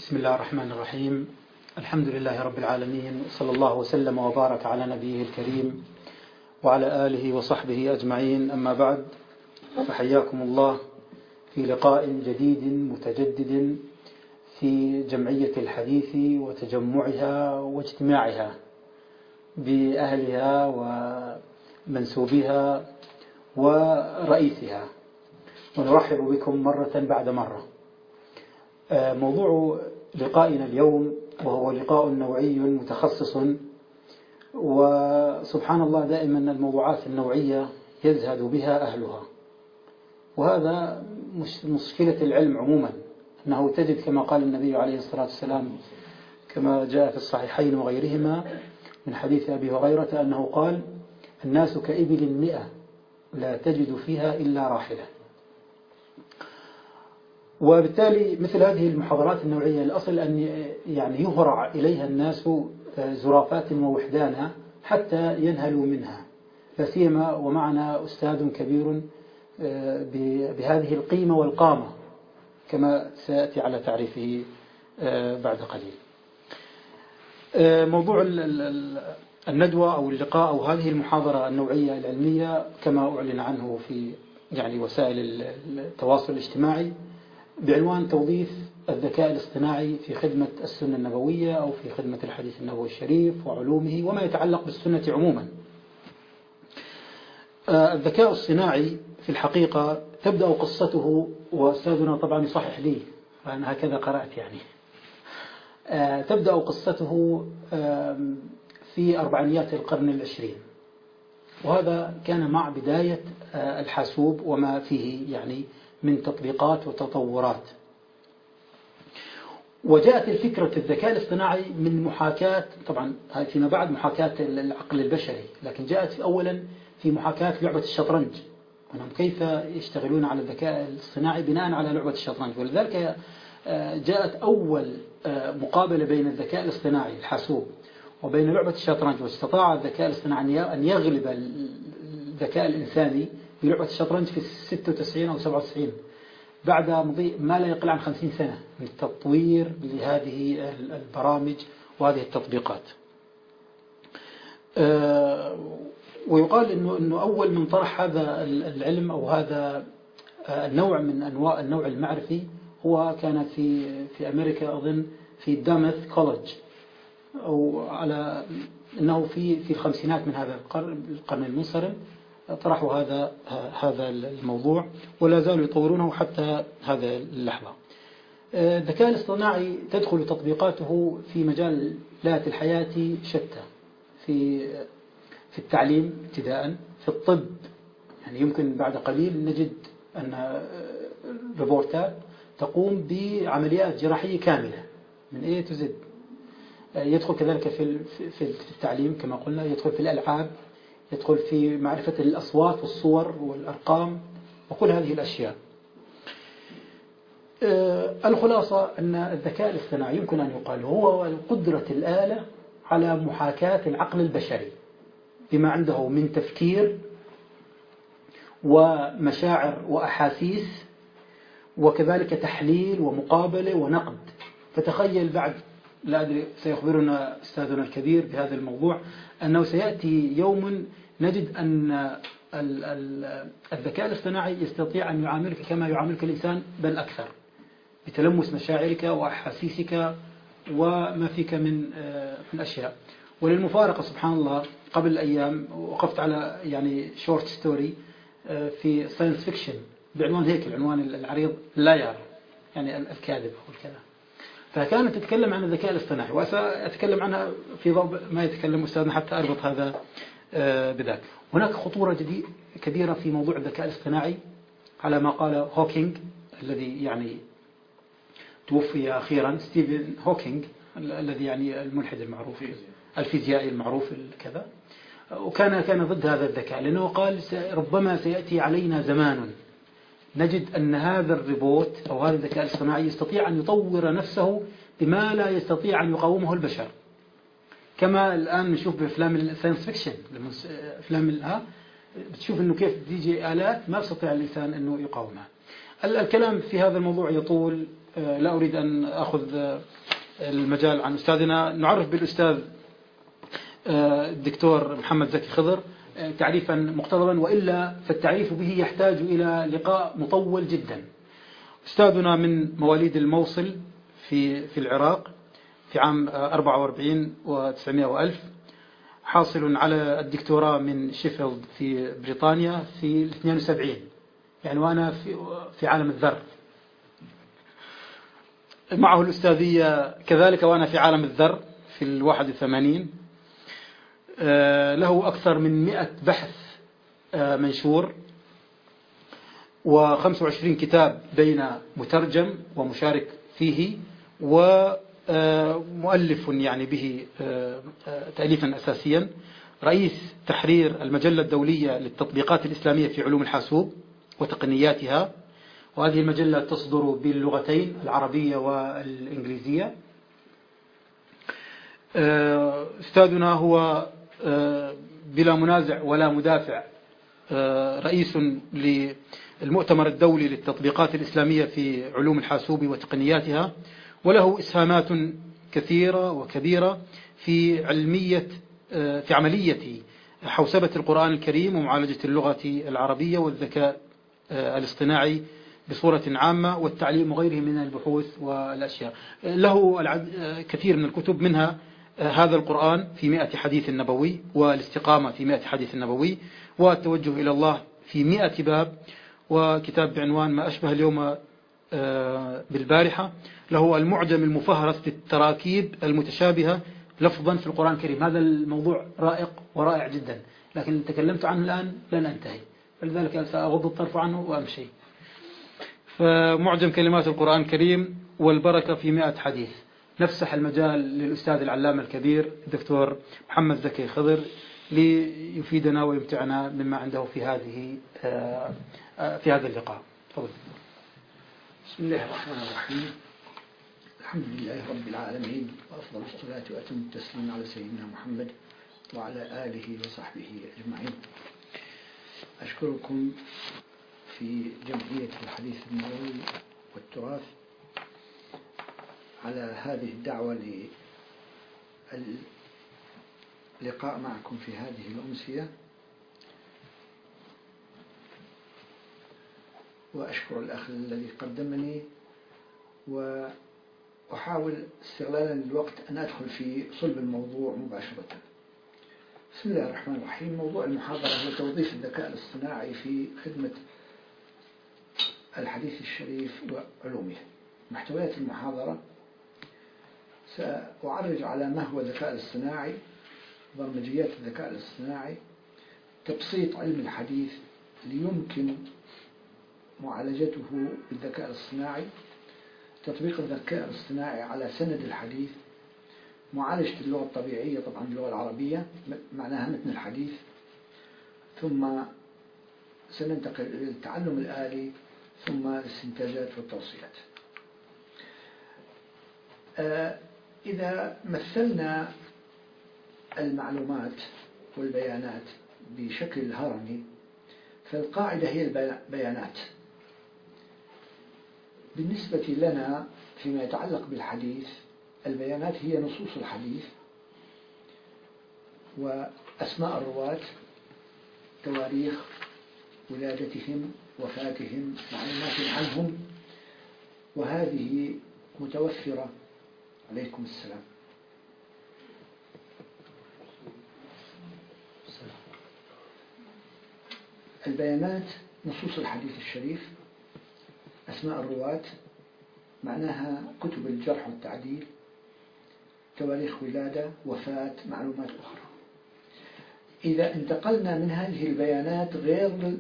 بسم الله الرحمن الرحيم. الحمد لله رب العالمين، صلى الله وسلم وبارك على نبيه الكريم وعلى آله وصحبه أجمعين، أما بعد، فحياكم الله في لقاء جديد متجدد في جمعية الحديث وتجمعها واجتماعها بأهلها ومنسوبها ورئيسها، ونرحب بكم مرة بعد مرة. موضوع لقائنا اليوم وهو لقاء نوعي متخصص، وسبحان الله دائما الموضوعات النوعية يزهد بها أهلها، وهذا مشكلة العلم عموما، أنه تجد كما قال النبي عليه الصلاة والسلام كما جاء في الصحيحين وغيرهما من حديث أبي هريرة أنه قال: الناس كإبل 100 لا تجد فيها إلا راحلة. وبالتالي مثل هذه المحاضرات النوعية الأصل أن يهرع إليها الناس زرافات ووحدانا حتى ينهلوا منها، لا سيما ومعنا أستاذ كبير بهذه القيمة والقامة كما سيأتي على تعريفه بعد قليل. موضوع الندوة أو اللقاء أو هذه المحاضرة النوعية العلمية كما أعلن عنه في وسائل التواصل الاجتماعي بعنوان توظيف الذكاء الاصطناعي في خدمة السنة النبوية أو في خدمة الحديث النبوي الشريف وعلومه وما يتعلق بالسنة عموما. الذكاء الصناعي في الحقيقة تبدأ قصته، وأستاذنا طبعا يصحح لي وأنا هكذا قرأت تبدأ قصته في أربعينيات القرن العشرين، وهذا كان مع بداية الحاسوب وما فيه من تطبيقات وتطورات. وجاءت الفكرة الذكاء الاصطناعي من محاكاة، طبعا فيما بعد محاكاة العقل البشري، لكن جاءت أولا في محاكاة لعبة الشطرنج، وأنهم كيف يشتغلون على الذكاء الاصطناعي بناء على لعبة الشطرنج. ولذلك جاءت أول مقابلة بين الذكاء الاصطناعي الحاسوب وبين لعبة الشطرنج، واستطاع الذكاء الاصطناعي أن يغلب الذكاء الإنساني في لعبة الشطرنج في 96 أو 97 بعد مضي ما لا يقل عن 50 سنة من التطوير لهذه البرامج وهذه التطبيقات. ويقال إنه أول من طرح هذا العلم أو هذا النوع من أنواع النوع المعرفي هو كان في أمريكا، أظن في دامث كوليدج، أو على أنه في الخمسينات من هذا القرن المنصرم طرحوا هذا الموضوع، ولا زالوا يطورونه حتى هذا اللحظة. الذكاء الاصطناعي تدخل تطبيقاته في مجالات الحياة شتى، في التعليم ابتداء، في الطب، يمكن بعد قليل نجد أن روبوتات تقوم بعمليات جراحية كاملة من A to Z. يدخل كذلك في التعليم كما قلنا، يدخل في الألعاب، يدخل في معرفة الأصوات والصور والأرقام وكل هذه الأشياء. الخلاصة أن الذكاء الاصطناعي يمكن أن يقال هو قدرة الآلة على محاكاة العقل البشري بما عنده من تفكير ومشاعر وأحاسيس، وكذلك تحليل ومقابلة ونقد. فتخيل بعد، لا أدري سيخبرنا أستاذنا الكبير بهذا الموضوع، أنه سيأتي يوم نجد أن الذكاء الاصطناعي يستطيع أن يعاملك كما يعاملك الإنسان بل أكثر، بتلمس مشاعرك وأحاسيسك وما فيك من أشياء. وللمفارقة سبحان الله قبل أيام وقفت على شورت ستوري في ساينس فيكشن بعنوان هيك، العنوان العريض لاير، الكاذب أو الكذا، فكانت تتكلم عن الذكاء الاصطناعي، وسأتكلم عنها في ضوء ما يتكلم أستاذنا حتى أربط هذا بذاك. هناك خطورة كبيرة في موضوع الذكاء الاصطناعي على ما قال هوكينج الذي توفي أخيرا، ستيفن هوكينج الذي الملحد المعروف الفيزيائي المعروف كذا، وكان ضد هذا الذكاء، لأنه قال ربما سيأتي علينا زمان نجد أن هذا الروبوت أو هذا الذكاء الاصطناعي يستطيع أن يطور نفسه بما لا يستطيع أن يقاومه البشر، كما الآن نشوف بأفلام الساينس فيكشن، أفلام بتشوف أنه كيف تيجي آلات ما يستطيع الإنسان أنه يقاومها. الكلام في هذا الموضوع يطول، لا أريد أن أخذ المجال عن أستاذنا. نعرف بالأستاذ الدكتور محمد زكي خضر تعريفا مقتضبا، وإلا فالتعريف به يحتاج إلى لقاء مطول جدا. أستاذنا من مواليد الموصل في العراق في عام 44 و900 وألف، حاصل على الدكتوراه من شيفيلد في بريطانيا في 72، يعني وأنا في عالم الذر. معه الأستاذية كذلك وأنا في عالم الذر في 81. له أكثر من 100 بحث منشور، و25 كتاب بين مترجم ومشارك فيه، ومؤلف يعني به تأليفا أساسيا، رئيس تحرير المجلة الدولية للتطبيقات الإسلامية في علوم الحاسوب وتقنياتها، وهذه المجلة تصدر باللغتين العربية والإنجليزية. أستاذنا هو بلا منازع ولا مدافع رئيس للمؤتمر الدولي للتطبيقات الإسلامية في علوم الحاسوب وتقنياتها، وله إسهامات كثيرة وكبيرة في عملية حوسبة القرآن الكريم ومعالجة اللغة العربية والذكاء الاصطناعي بصورة عامة والتعليم وغيره من البحوث والأشياء. له كثير من الكتب، منها هذا القرآن في 100 حديث نبوي، والاستقامة في 100 حديث نبوي، والتوجه إلى الله في 100 باب، وكتاب بعنوان ما أشبه اليوم بالبارحة. له المعجم المفهرس للتراكيب المتشابهة لفظا في القرآن الكريم. هذا الموضوع رائق ورائع جدا، لكن تكلمت عنه الآن لن أنتهي، فلذلك سأغض الطرف عنه وأمشي. فمعجم كلمات القرآن الكريم والبركة في 100 حديث. نفسح المجال للأستاذ العلامة الكبير الدكتور محمد زكي خضر ليفيدنا ويمتعنا مما عنده في هذا اللقاء. تفضل. بسم الله الرحمن الرحيم. الحمد لله رب العالمين، وأفضل الصلاة وأتم التسليم على سيدنا محمد وعلى آله وصحبه أجمعين. أشكركم في جمعية الحديث النبوي والتراث على هذه الدعوة للقاء معكم في هذه الأمسية، وأشكر الأخ الذي قدمني، وأحاول استغلالا للوقت أن أدخل في صلب الموضوع مباشرة. بسم الله الرحمن الرحيم. موضوع المحاضرة هو توظيف الذكاء الاصطناعي في خدمة الحديث الشريف وعلومه. محتويات المحاضرة: سأعرج على ما هو الذكاء الاصطناعي، برمجيات الذكاء الاصطناعي، تبسيط علم الحديث ليمكن معالجته بالذكاء الاصطناعي، تطبيق الذكاء الاصطناعي على سند الحديث، معالجة اللغة الطبيعية، طبعا اللغة العربية معناها متن الحديث، ثم سننتقل إلى التعلم الآلي، ثم الاستنتاجات والتوصيات. إذا مثلنا المعلومات والبيانات بشكل هرمي، فالقاعدة هي البيانات. بالنسبة لنا فيما يتعلق بالحديث، البيانات هي نصوص الحديث وأسماء الرواة، تواريخ ولادتهم، وفاتهم، معلومات عنهم، وهذه متوفرة. عليكم السلام. البيانات نصوص الحديث الشريف، أسماء الرواة معناها كتب الجرح والتعديل، تواريخ ولادة، وفاة، معلومات أخرى. إذا انتقلنا من هذه البيانات غير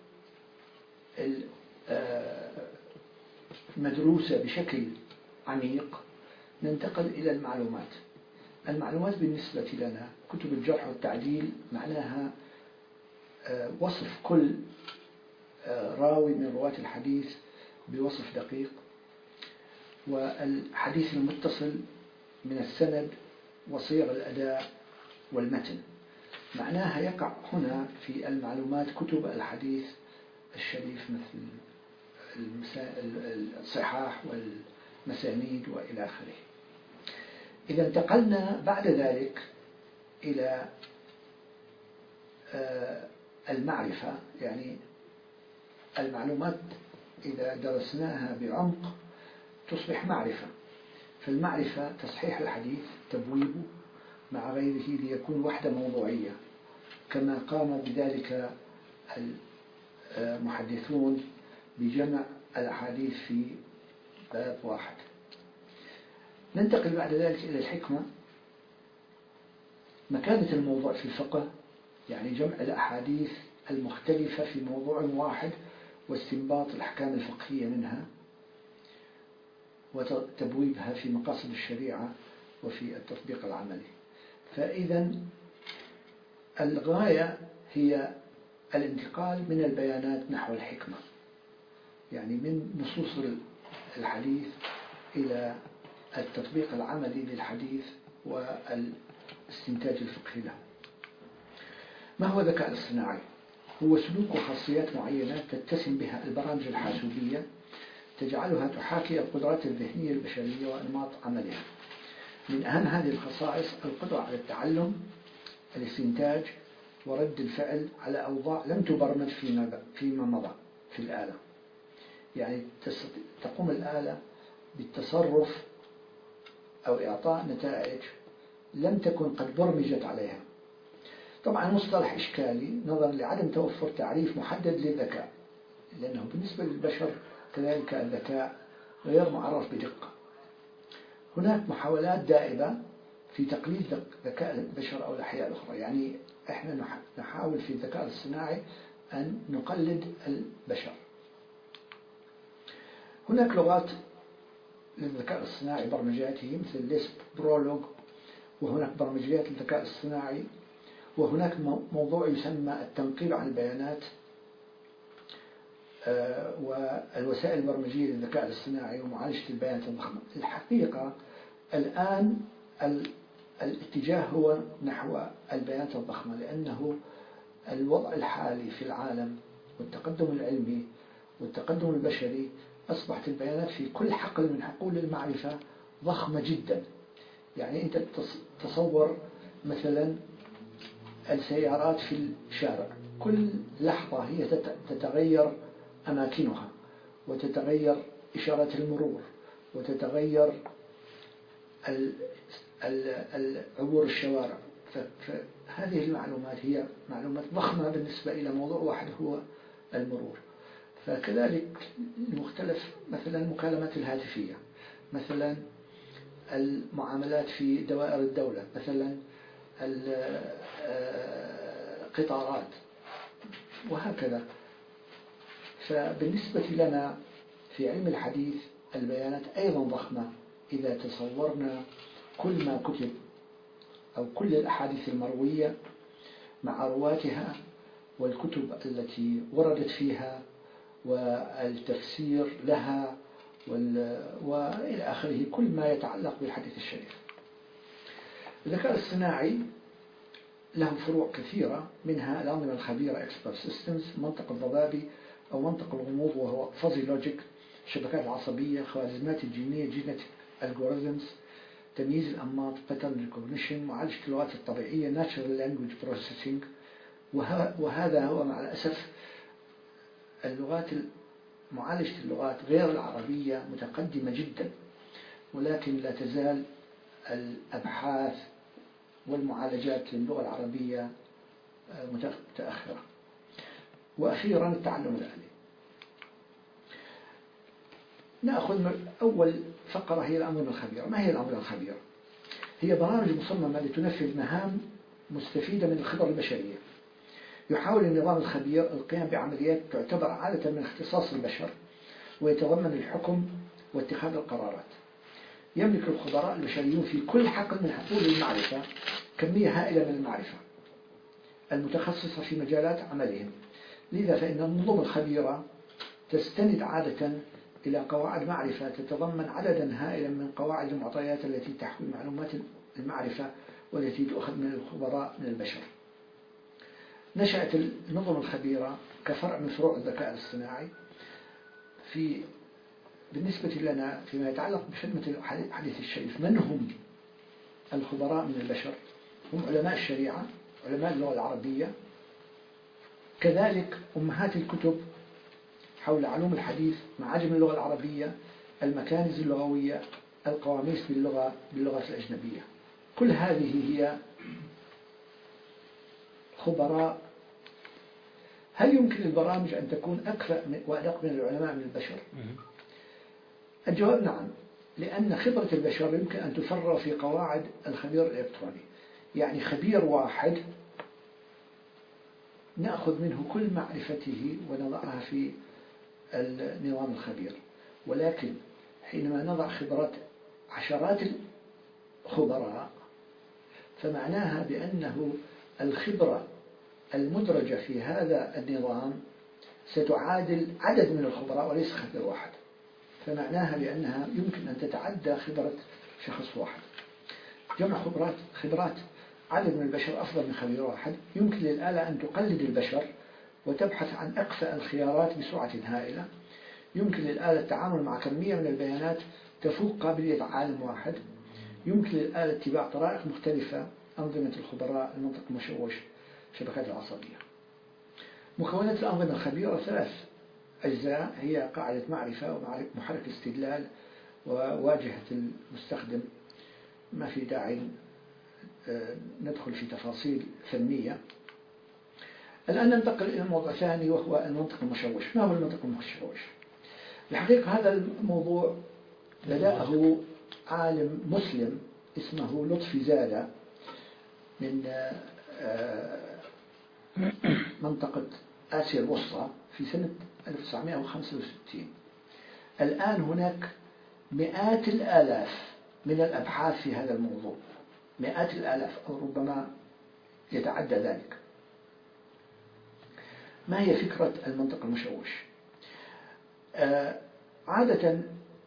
مدروسة بشكل عميق، ننتقل إلى المعلومات. المعلومات بالنسبة لنا كتب الجرح والتعديل معناها وصف كل راوي من رواة الحديث بوصف دقيق، والحديث المتصل من السند وصيغ الأداء والمتن. معناها يقع هنا في المعلومات كتب الحديث الشريف مثل الصحاح والمسانيد وإلى آخره. إذا انتقلنا بعد ذلك إلى المعرفة، يعني المعلومات إذا درسناها بعمق تصبح معرفة. فالمعرفة تصحيح الحديث، تبويبه مع غيره ليكون وحدة موضوعية، كما قام بذلك المحدثون بجمع الأحاديث في باب واحد. ننتقل بعد ذلك إلى الحكمة، مكانة الموضوع في الفقه، يعني جمع الأحاديث المختلفة في موضوع واحد واستنباط الأحكام الفقهية منها وتبويبها في مقاصد الشريعة وفي التطبيق العملي. فإذا الغاية هي الانتقال من البيانات نحو الحكمة، يعني من نصوص الحديث إلى التطبيق العملي للحديث والاستنتاج الفقهي له. ما هو الذكاء الاصطناعي؟ هو سلوك وخاصيات معينة تتسم بها البرامج الحاسوبية تجعلها تحاكي القدرات الذهنية البشرية وأنماط عملها. من أهم هذه الخصائص القدرة على التعلم، الاستنتاج، ورد الفعل على أوضاع لم تبرمج فيما مضى في الآلة. يعني تقوم الآلة بالتصرف أو إعطاء نتائج لم تكن قد برمجت عليها. طبعا مصطلح إشكالي نظرا لعدم توفر تعريف محدد للذكاء، لأنه بالنسبة للبشر كذلك الذكاء غير معرف بدقة. هناك محاولات دائبة في تقليد ذكاء البشر أو الأحياء الأخرى، يعني إحنا نحاول في الذكاء الاصطناعي أن نقلد البشر. هناك لغات للذكاء الاصطناعي برمجاته مثل ليسب، برولوج، وهناك برمجيات للذكاء الاصطناعي، وهناك موضوع يسمى التنقيب عن البيانات والوسائل البرمجية للذكاء الاصطناعي ومعالجة البيانات الضخمة. الحقيقة الآن الاتجاه هو نحو البيانات الضخمة، لأنه الوضع الحالي في العالم والتقدم العلمي والتقدم البشري أصبحت البيانات في كل حقل من حقول المعرفة ضخمة جدا. يعني أنت تصور مثلا السيارات في الشارع، كل لحظة هي تتغير أماكنها وتتغير إشارات المرور وتتغير عبور الشوارع. فهذه المعلومات هي معلومات ضخمة بالنسبة إلى موضوع واحد هو المرور. فكذلك مختلف مثلا المكالمات الهاتفية، مثلا المعاملات في دوائر الدولة، مثلا القطارات وهكذا. فبالنسبة لنا في علم الحديث البيانات أيضا ضخمة إذا تصورنا كل ما كتب أو كل الأحاديث المروية مع رواتها والكتب التي وردت فيها والتفسير لها وإلى آخره، كل ما يتعلق بالحديث الشريف. الذكاء الاصطناعي له فروع كثيرة، منها الأنظمة الخبيرة Expert Systems، منطق الضبابي أو منطق الغموض وهو Fuzzy Logic، الشبكات العصبية، خوارزميات الجينية Genetic Algorithms، تمييز الأنماط Pattern Recognition، معالجة اللغات الطبيعية Natural Language Processing. وهذا هو مع الأسف معالجة اللغات غير العربية متقدمة جدا، ولكن لا تزال الأبحاث والمعالجات للغة العربية متأخرة. وأخيرا التعلم الآلي. نأخذ أول فقرة هي الأنظمة الخبيرة. ما هي الأنظمة الخبيرة؟ هي برامج مصممة لتنفذ مهام مستفيدة من الخبرة البشرية. يحاول النظام الخبير القيام بعمليات تعتبر عادة من اختصاص البشر ويتضمن الحكم واتخاذ القرارات. يملك الخبراء البشريون في كل حقل من حقول المعرفة كمية هائلة من المعرفة المتخصصة في مجالات عملهم. لذا فإن النظم الخبيرة تستند عادة إلى قواعد معرفة تتضمن عددا هائلا من قواعد المعطيات التي تحوي معلومات المعرفة والتي تؤخذ من الخبراء من البشر. نشأت النظم الخبيرة كفرع من فروع الذكاء الاصطناعي بالنسبة لنا فيما يتعلق بخدمة الحديث الشريف، من هم الخبراء من البشر؟ هم علماء الشريعة، علماء اللغة العربية، كذلك أمهات الكتب حول علوم الحديث، معاجم اللغة العربية، المكانز اللغوية، القواميس باللغات الأجنبية. كل هذه هي خبراء. هل يمكن للبرامج أن تكون أكفأ وأدق من العلماء من البشر؟ الجواب نعم، لأن خبرة البشر يمكن أن تفرغ في قواعد الخبير الإلكتروني. يعني خبير واحد نأخذ منه كل معرفته ونضعها في النظام الخبير، ولكن حينما نضع خبرات عشرات الخبراء فمعناها بأنه الخبرة المدرجة في هذا النظام ستعادل عدد من الخبراء وليس خبير واحد، فمعناها بأنها يمكن أن تتعدى خبرة شخص واحد. جمع خبرات عدد من البشر أفضل من خبير واحد. يمكن للآلة أن تقلد البشر وتبحث عن أكفأ الخيارات بسرعة هائلة. يمكن للآلة التعامل مع كمية من البيانات تفوق قابلية عالم واحد. يمكن للآلة اتباع طرائق مختلفة، أنظمة الخبراء، المنطق المشوش، الشبكات العصبية. مكونات الأنظمة الخبيرة 3 أجزاء، هي قاعدة معرفة ومحرك استدلال وواجهة المستخدم. ما في داعي ندخل في تفاصيل فنية. الآن ننتقل إلى موضوع ثاني وهو المنطق المشوش. ما هو المنطق المشوش؟ الحقيقة هذا الموضوع بدأه عالم مسلم اسمه لطفي زادة من منطقة آسيا الوسطى في سنة 1965. الآن هناك مئات الآلاف من الأبحاث في هذا الموضوع، مئات الآلاف أو ربما يتعدى ذلك. ما هي فكرة المنطق المشوش؟ عادة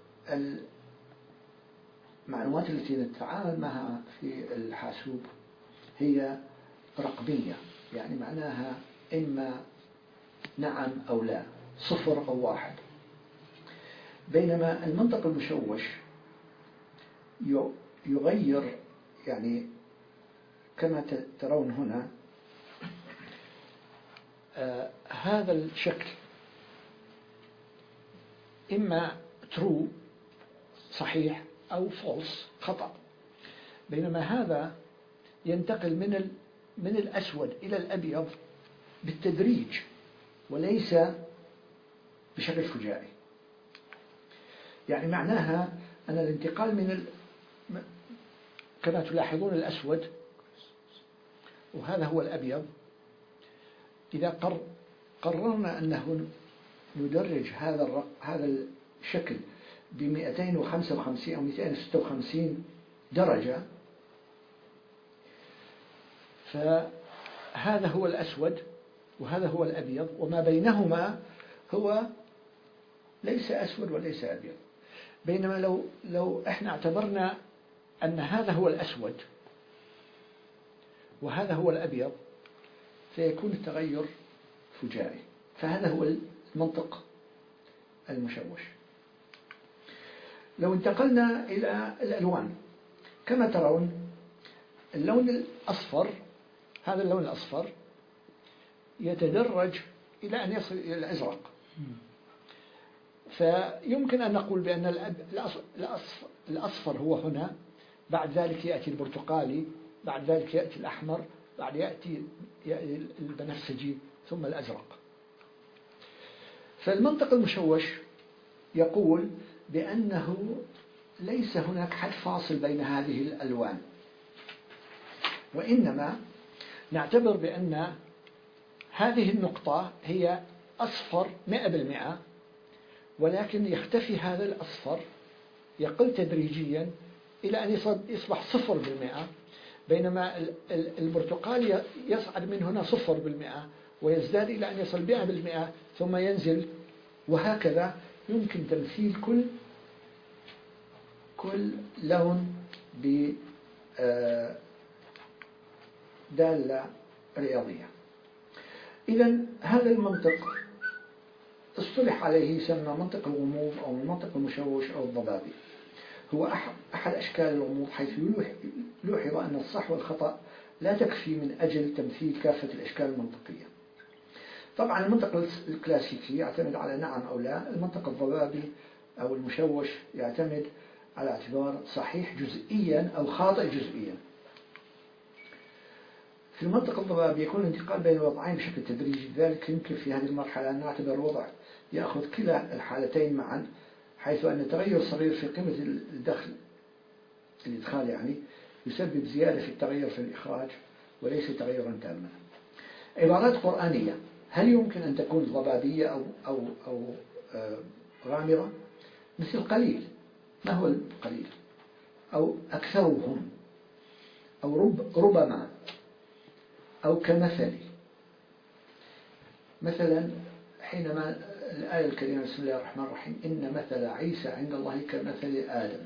المعلومات التي نتعامل معها في الحاسوب هي رقمية، يعني معناها إما نعم أو لا، 0 أو 1. بينما المنطق المشوش يغير، يعني كما ترون هنا هذا الشكل إما true صحيح أو false خطأ. بينما هذا ينتقل من الأسود إلى الأبيض بالتدريج وليس بشكل فجائي. يعني معناها أن الانتقال كما تلاحظون الأسود وهذا هو الأبيض. إذا قررنا أنه ندرج هذا الشكل ب 255 أو 256 درجة، فهذا هو الأسود وهذا هو الأبيض، وما بينهما هو ليس أسود وليس أبيض. بينما لو احنا اعتبرنا أن هذا هو الأسود وهذا هو الأبيض سيكون التغير فجائي. فهذا هو المنطق المشوش. لو انتقلنا إلى الألوان، كما ترون اللون الأصفر، هذا اللون الأصفر يتدرج إلى أن يصل إلى الأزرق. فيمكن أن نقول بأن الأصفر هو هنا، بعد ذلك يأتي البرتقالي، بعد ذلك يأتي الأحمر، بعد يأتي البنفسجي، ثم الأزرق. فالمنطق المشوش يقول بأنه ليس هناك حد فاصل بين هذه الألوان، وإنما نعتبر بأن هذه النقطة هي أصفر 100%، ولكن يختفي هذا الأصفر، يقل تدريجيا إلى أن يصبح 0%، بينما البرتقالي يصعد من هنا 0% ويزداد إلى أن يصل 100% ثم ينزل، وهكذا. يمكن تمثيل كل لون بدالة رياضية. إذن هذا المنطق اصطلح عليه يسمى منطق الغموض أو المنطق المشوش أو الضبابي. هو أحد أشكال الغموض، حيث يلوحظ أن الصح والخطأ لا تكفي من أجل تمثيل كافة الأشكال المنطقية. طبعا المنطق الكلاسيكي يعتمد على نعم أو لا، المنطق الضبابي أو المشوش يعتمد على اعتبار صحيح جزئيا أو خاطئ جزئيا. في المنطق الضبابي يكون الانتقال بين الوضعين بشكل تدريجي، لذلك يمكن في هذه المرحلة أن نعتبر الوضع يأخذ كلا الحالتين معا، حيث أن تغير صغير في قيمة الإدخال يعني يسبب زيادة في التغير في الإخراج وليس تغيرا تاما. عبارات قرآنية هل يمكن أن تكون ضبابية أو غامضة؟ مثل قليل، ما هو القليل؟ أو أكثرهم، أو ربما، أو كمثل. مثلا حينما الآية الكريمة بسم الله الرحمن الرحيم إن مثل عيسى عند الله كمثل آدم،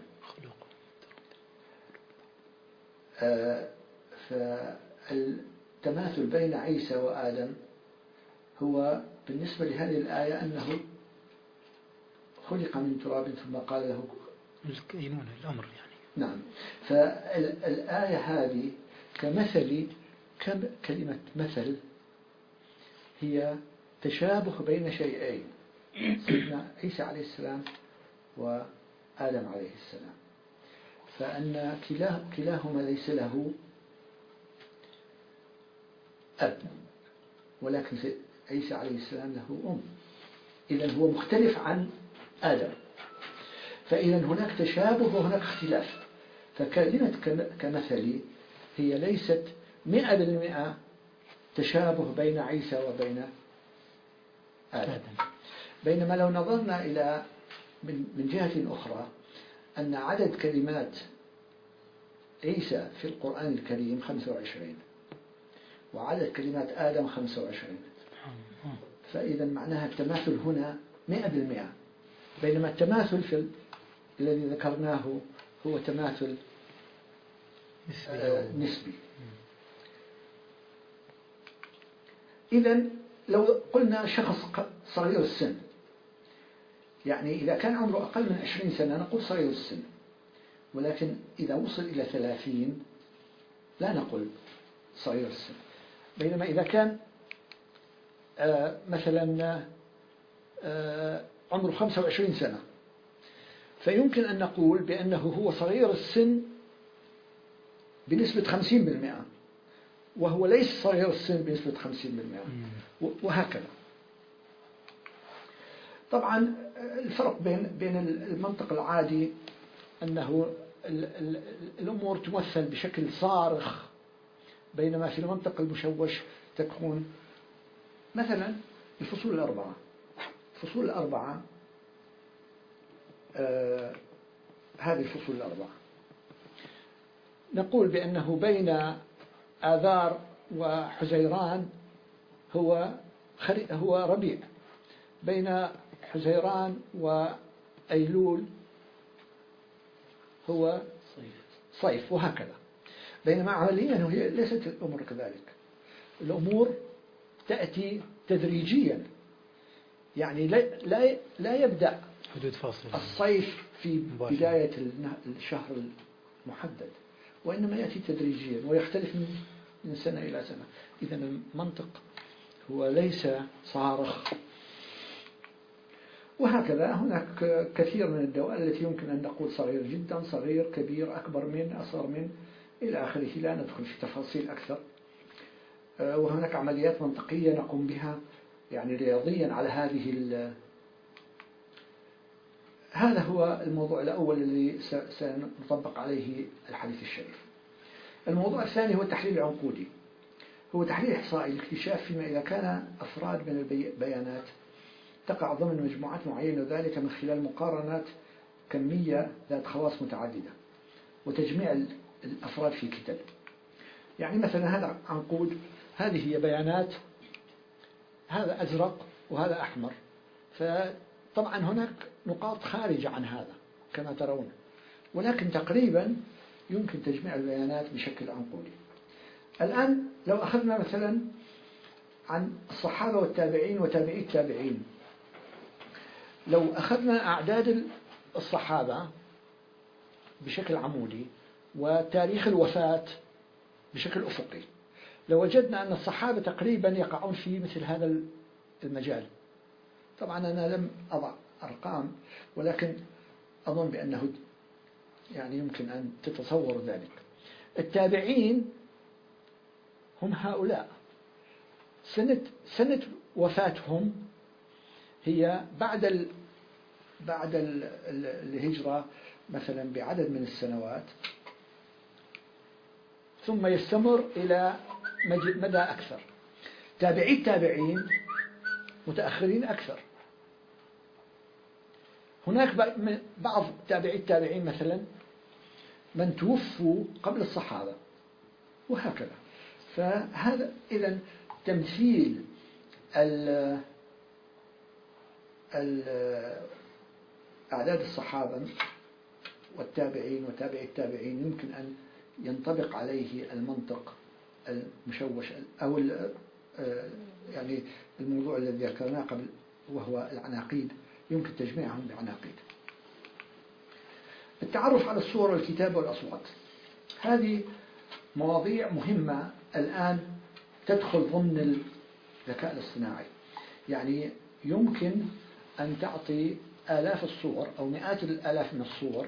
فالتماثل بين عيسى وآدم هو بالنسبة لهذه الآية أنه خلق من تراب ثم قال له الكينون الأمر يعني. نعم، فالآية هذه كمثل، كلمة مثل هي تشابه بين شيئين، سيدنا عيسى عليه السلام وآدم عليه السلام، فأن كلاهما ليس له أب، ولكن عيسى عليه السلام له أم، إذن هو مختلف عن آدم، فإذا هناك تشابه وهناك اختلاف. فكلمة كمثل هي ليست 100% تشابه بين عيسى وبين آدم. بينما لو نظرنا إلى من جهة أخرى أن عدد كلمات عيسى في القرآن الكريم 25 وعدد كلمات آدم 25، فإذا معناها التماثل هنا 100%، بينما التماثل في الذي ذكرناه هو تماثل نسبي. إذن لو قلنا شخص صغير السن، يعني إذا كان عمره أقل من 20 سنة نقول صغير السن، ولكن إذا وصل إلى 30 لا نقول صغير السن. بينما إذا كان مثلا عمره 25 سنة فيمكن أن نقول بأنه هو صغير السن بنسبة 50%، وهو ليس صغير السن بنسبة 50%، وهكذا. طبعا الفرق بين المنطق العادي أنه الأمور تمثل بشكل صارخ، بينما في المنطق المشوش تكون مثلا الفصول الأربعة. الفصول الأربعة هذه الفصول الأربعة نقول بأنه بين آذار وحزيران هو ربيع، بين حزيران وأيلول هو صيف، وهكذا. بينما عمليا هي ليست الأمور كذلك، الأمور تأتي تدريجيا، يعني لا يبدأ حدود فاصلة الصيف في بداية الشهر المحدد، وإنما يأتي تدريجيا ويختلف من سنة إلى سنة. إذن المنطق هو ليس صارخ. وهكذا هناك كثير من الدوال التي يمكن أن نقول صغير جدا، صغير، كبير، أكبر من، أصغر من، إلى آخره، لا ندخل في تفاصيل أكثر. وهناك عمليات منطقية نقوم بها يعني رياضيا على هذا هو الموضوع الأول الذي سنطبق عليه الحديث الشريف. الموضوع الثاني هو التحليل العنقودي، هو تحليل إحصائي الاكتشاف فيما إذا كان أفراد من البيانات تقع ضمن مجموعات معينة، وذلك من خلال مقارنات كمية ذات خواص متعددة وتجميع الأفراد في كتل. يعني مثلا هذا عنقود، هذه هي بيانات، هذا أزرق وهذا أحمر، فطبعا هناك نقاط خارجة عن هذا كما ترون، ولكن تقريبا يمكن تجميع البيانات بشكل عنقودي. الآن لو أخذنا مثلا عن الصحابة والتابعين وتابعي التابعين، لو أخذنا أعداد الصحابة بشكل عمودي وتاريخ الوفاة بشكل أفقي، لوجدنا أن الصحابة تقريبا يقعون في مثل هذا المجال. طبعا أنا لم أضع أرقام، ولكن أظن بأنه يعني يمكن أن تتصور ذلك. التابعين هم هؤلاء، سنة وفاتهم هي بعد الهجرة مثلا بعدد من السنوات، ثم يستمر إلى مدى أكثر. تابعي التابعين متأخرين أكثر. هناك بعض تابعي التابعين مثلا من توفوا قبل الصحابة وهكذا. فهذا إذن تمثيل أعداد الصحابة والتابعين وتابعي التابعين يمكن أن ينطبق عليه المنطق المشوش أو يعني الموضوع الذي ذكرناه قبل، وهو العناقيد، يمكن تجميعهم بعناقيد. التعرف على الصور والكتابة والأصوات، هذه مواضيع مهمة الآن تدخل ضمن الذكاء الاصطناعي. يعني يمكن أن تعطي آلاف الصور أو مئات الآلاف من الصور،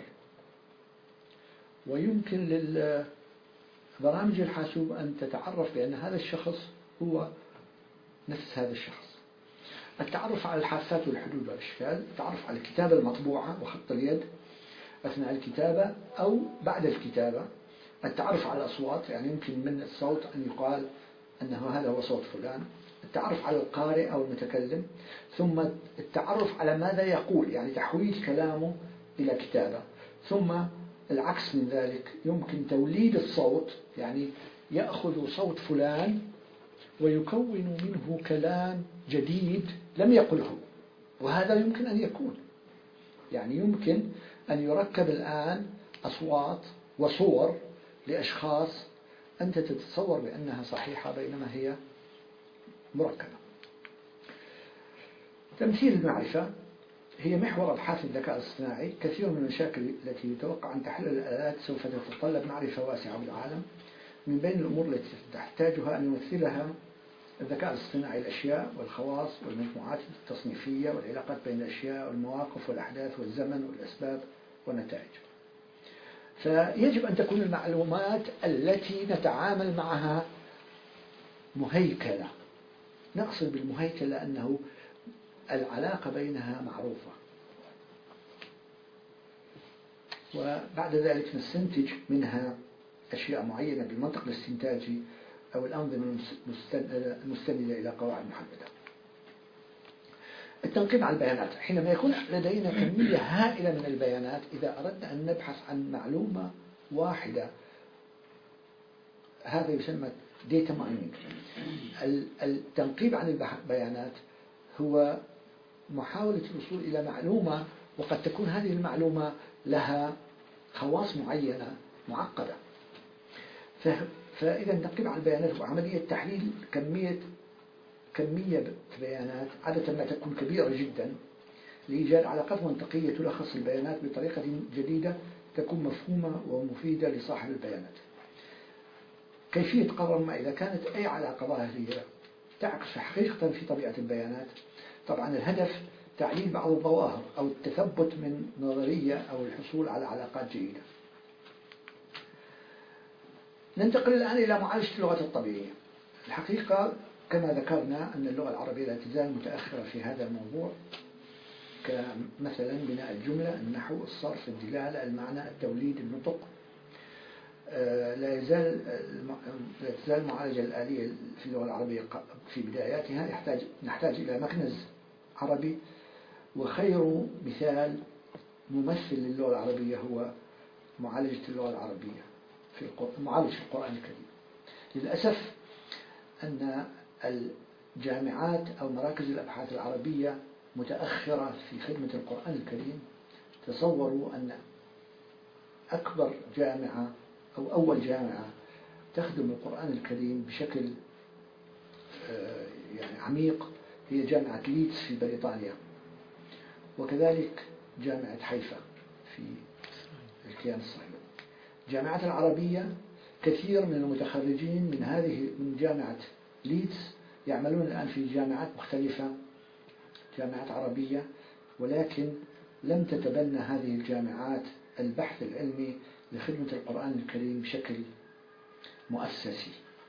ويمكن للبرامج الحاسوب أن تتعرف بأن هذا الشخص هو نفس هذا الشخص. التعرف على الحافات والحدود والأشكال، التعرف على الكتابة المطبوعة وخط اليد أثناء الكتابة أو بعد الكتابة، التعرف على الأصوات، يعني يمكن من الصوت أن يقال أنه هذا هو صوت فلان، التعرف على القارئ أو المتكلم، ثم التعرف على ماذا يقول، يعني تحويل كلامه إلى كتابة، ثم العكس من ذلك، يمكن توليد الصوت، يعني يأخذ صوت فلان ويكون منه كلام جديد لم يقله، وهذا يمكن أن يكون، يعني يمكن أن يركب الآن أصوات وصور لأشخاص أنت تتصور بأنها صحيحة بينما هي مركبة. تمثيل المعرفة هي محور أبحاث الذكاء الاصطناعي. كثير من المشاكل التي يتوقع أن تحلها الآلات سوف تتطلب معرفة واسعة بالعالم. من بين الأمور التي تحتاجها أن يمثلها الذكاء الاصطناعي الأشياء والخواص والمجموعات التصنيفية والعلاقات بين الأشياء والمواقف والأحداث والزمن والأسباب والنتائج. فيجب أن تكون المعلومات التي نتعامل معها مهيكلة. نقصد بالمهيكلة أنه العلاقة بينها معروفة، وبعد ذلك نستنتج منها أشياء معينة بالمنطق الاستنتاجي أو الأنظمة المستندة إلى قواعد محددة. التنقيب على البيانات، حينما يكون لدينا كمية هائلة من البيانات، إذا أردنا أن نبحث عن معلومة واحدة، هذا يسمى data mining. التنقيب عن البيانات هو محاولة الوصول إلى معلومة، وقد تكون هذه المعلومة لها خواص معينة معقدة. فإذا التنقيب عن البيانات هو عملية تحليل كمية بيانات عادة ما تكون كبيرة جدا لإيجاد علاقات منطقية تلخص البيانات بطريقة جديدة تكون مفهومة ومفيدة لصاحب البيانات. كيفية قرار إذا كانت أي علاقة ظاهرية تعكس حقيقة في طبيعة البيانات. طبعا الهدف تعليل بعض الظواهر أو التثبت من نظرية أو الحصول على علاقات جيدة. ننتقل الآن إلى معالجة اللغة الطبيعية. الحقيقة كما ذكرنا أن اللغة العربية لا تزال متأخرة في هذا الموضوع، كمثلا بناء الجملة، النحو، الصرف، الدلالة، المعنى، التوليد، النطق. لا تزال المعالجة الآلية في اللغة العربية في بداياتها نحتاج إلى مكنز عربي، وخير مثال ممثل للغة العربية هو معالجة اللغة العربية في معالجة القرآن الكريم. للأسف أن الجامعات أو مراكز الأبحاث العربية متأخرة في خدمة القرآن الكريم. تصوروا أن أكبر جامعة أو أول جامعة تخدم القرآن الكريم بشكل يعني عميق هي جامعة ليدز في بريطانيا، وكذلك جامعة حيفا في الكيان الصهيوني. الجامعات العربية كثير من المتخرجين من جامعة ليدز يعملون الآن في جامعات مختلفة، جامعات عربية، ولكن لم تتبنى هذه الجامعات البحث العلمي لخدمة القرآن الكريم بشكل مؤسسي.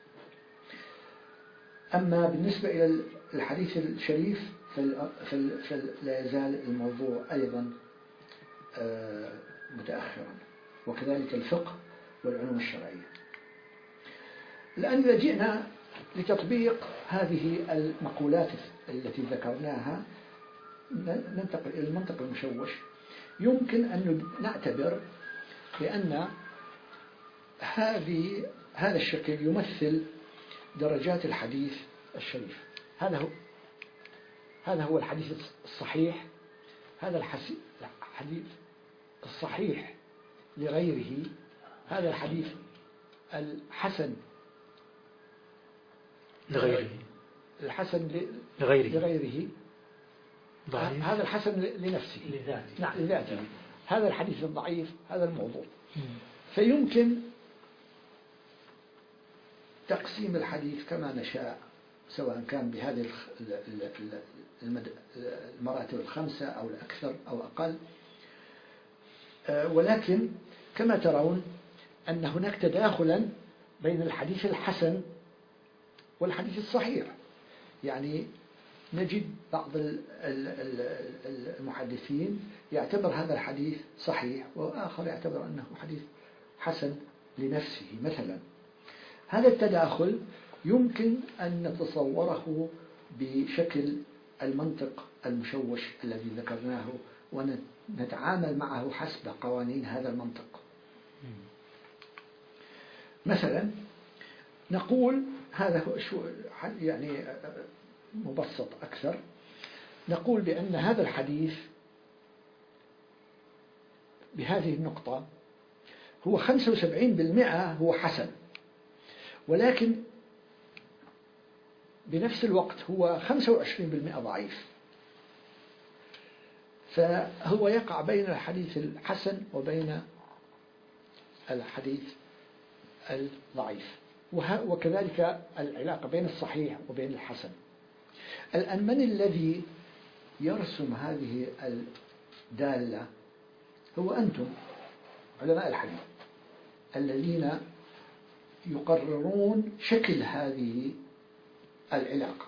أما بالنسبة إلى الحديث الشريف فلا يزال الموضوع أيضا متأخرا، وكذلك الفقه والعلوم الشرعية. الآن إذا جئنا لتطبيق هذه المقولات التي ذكرناها ننتقل إلى المنطق المشوش. يمكن أن نعتبر بأن هذا الشكل يمثل درجات الحديث الشريف. هذا هو الحديث الصحيح، هذا الحديث الصحيح لغيره، هذا الحديث الحسن لغيره، الحسن لغيره، هذا الحسن لنفسه لذاته، هذا الحديث الضعيف، هذا الموضوع. فيمكن تقسيم الحديث كما نشاء، سواء كان بهذه المراتب الخمسة أو الأكثر أو أقل، ولكن كما ترون أن هناك تداخلا بين الحديث الحسن والحديث الصحيح. يعني نجد بعض المحدثين يعتبر هذا الحديث صحيح، وآخر يعتبر أنه حديث حسن لنفسه مثلا. هذا التداخل يمكن أن نتصوره بشكل المنطق المشوش الذي ذكرناه، ونتعامل معه حسب قوانين هذا المنطق. مثلا نقول، هذا هو يعني مبسط أكثر، نقول بأن هذا الحديث بهذه النقطة هو 75% هو حسن، ولكن بنفس الوقت هو 25% ضعيف. فهو يقع بين الحديث الحسن وبين الحديث الضعيف، وكذلك العلاقة بين الصحيح وبين الحسن. الآن من الذي يرسم هذه الدالة؟ هو أنتم علماء الحديث الذين يقررون شكل هذه العلاقة.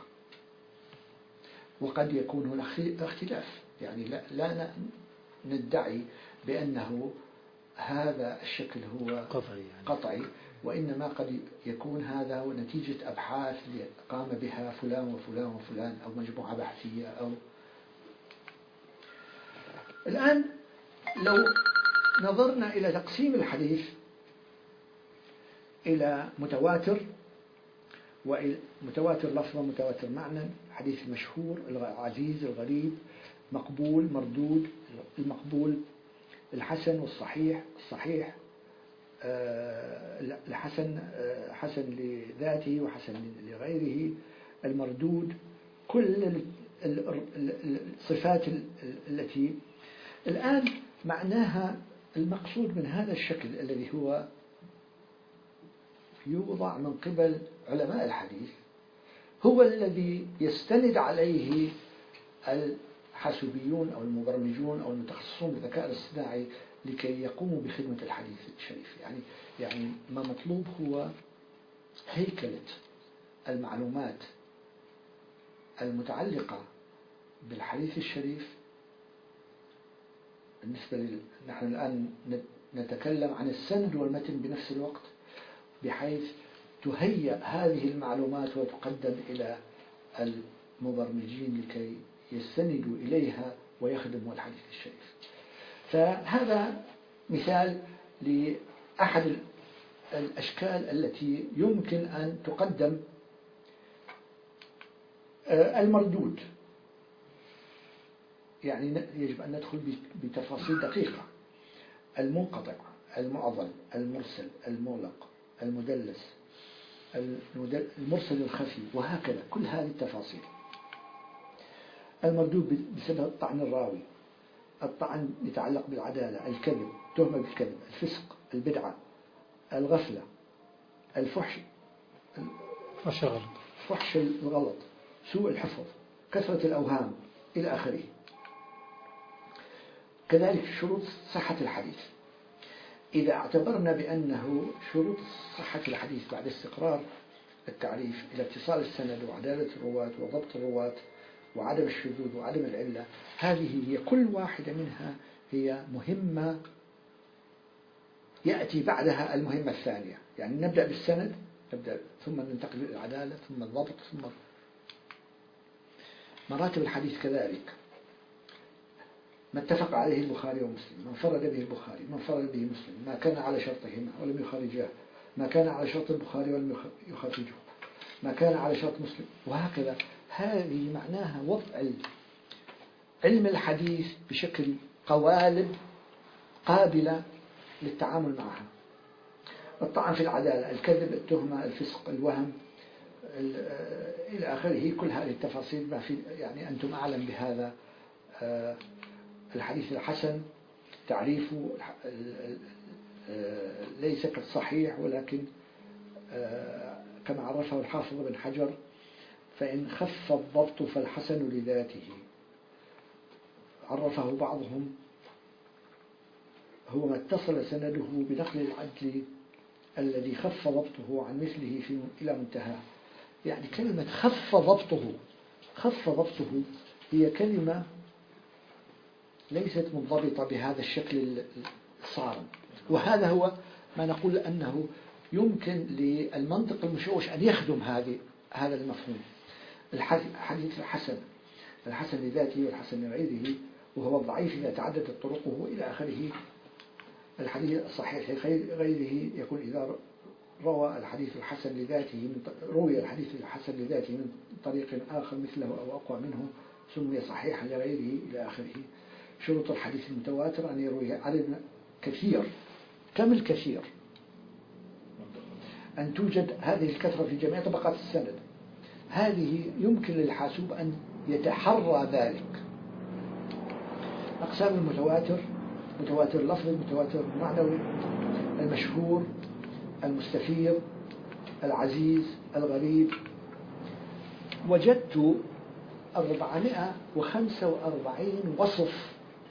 وقد يكون هناك اختلاف، يعني لا ندعي بأنه هذا الشكل هو قطعي، وإنما قد يكون هذا هو نتيجة أبحاث قام بها فلان وفلان وفلان، أو مجموعة بحثية. الآن لو نظرنا إلى تقسيم الحديث إلى متواتر، ومتواتر لفظا متواتر معنى، حديث مشهور، العزيز، الغريب، مقبول، مردود، المقبول، الحسن والصحيح، الصحيح الحسن حسن لذاته وحسن لغيره، المردود، كل الصفات التي الآن معناها المقصود من هذا الشكل الذي هو يوضع من قبل علماء الحديث، هو الذي يستند عليه الحاسوبيون أو المبرمجون أو المتخصصون بالذكاء الاصطناعي لكي يقوموا بخدمة الحديث الشريف. يعني ما مطلوب هو هيكلة المعلومات المتعلقة بالحديث الشريف. بالنسبة نحن الآن نتكلم عن السند والمتن بنفس الوقت، بحيث تهيأ هذه المعلومات وتقدم إلى المبرمجين لكي يستندوا إليها ويخدموا الحديث الشريف. فهذا مثال لأحد الأشكال التي يمكن أن تقدم. المردود، يعني يجب أن ندخل بتفاصيل دقيقة. المنقطع، المعضل، المرسل، المغلق، المدلس، المرسل الخفي، وهكذا كل هذه التفاصيل. المردود بسبب طعن الراوي، الطعن يتعلق بالعدالة، الكذب، تهمة بالكذب، الفسق، البدعة، الغفلة، الفحش، فحش الغلط، سوء الحفظ، كثرة الأوهام إلى آخره. كذلك شروط صحة الحديث، إذا اعتبرنا بأنه شروط صحة الحديث بعد استقرار التعريف إلى اتصال السند وعدالة الرواة وضبط الرواة وعدم الشذوذ وعدم العلة، هذه هي كل واحدة منها هي مهمة يأتي بعدها المهمة الثانية. يعني نبدأ بالسند، ثم ننتقل إلى العدالة، ثم الضبط، ثم مراتب الحديث كذلك. ما اتفق عليه البخاري ومسلم، من فرد به البخاري، من فرد به مسلم، ما كان على شرطهما ولم يخرجاه، ما كان على شرط البخاري ولم يخرجه، ما كان على شرط مسلم، وهكذا. هذه معناها وضع علم الحديث بشكل قوالب قابلة للتعامل معها. الطعن في العدالة، الكذب، التهمة، الفسق، الوهم إلى آخره، كل هذه التفاصيل ما في، يعني أنتم أعلم بهذا. الحديث الحسن تعريفه ليس كالصحيح، ولكن كما عرفه الحافظ بن حجر: فإن خف الضبط فالحسن لذاته. عرفه بعضهم: هو ما اتصل سنده بنقل العدل الذي خف ضبطه عن مثله إلى منتهاه. يعني كلمة خف ضبطه هي كلمة ليست منضبطة بهذا الشكل الصارم، وهذا هو ما نقول أنه يمكن للمنطق المشوش أن يخدم هذا المفهوم. الحديث الحسن لذاته والحسن لغيره، وهو الضعيف إذا تعددت طرقه إلى آخره. الحديث الصحيح لغيره يكون إذا روى الحديث الحسن لذاته روي الحديث الحسن لذاته من طريق آخر مثله أو أقوى منه سمي صحيحا لغيره إلى آخره. شروط الحديث المتواتر أن يروي عدد كثير، كم الكثير؟ أن توجد هذه الكثرة في جميع طبقات السند. هذه يمكن للحاسوب أن يتحرى ذلك. أقسام المتواتر: متواتر لفظي، متواتر معنوي، المشهور، المستفيض، العزيز، الغريب. وجدت 445 وصف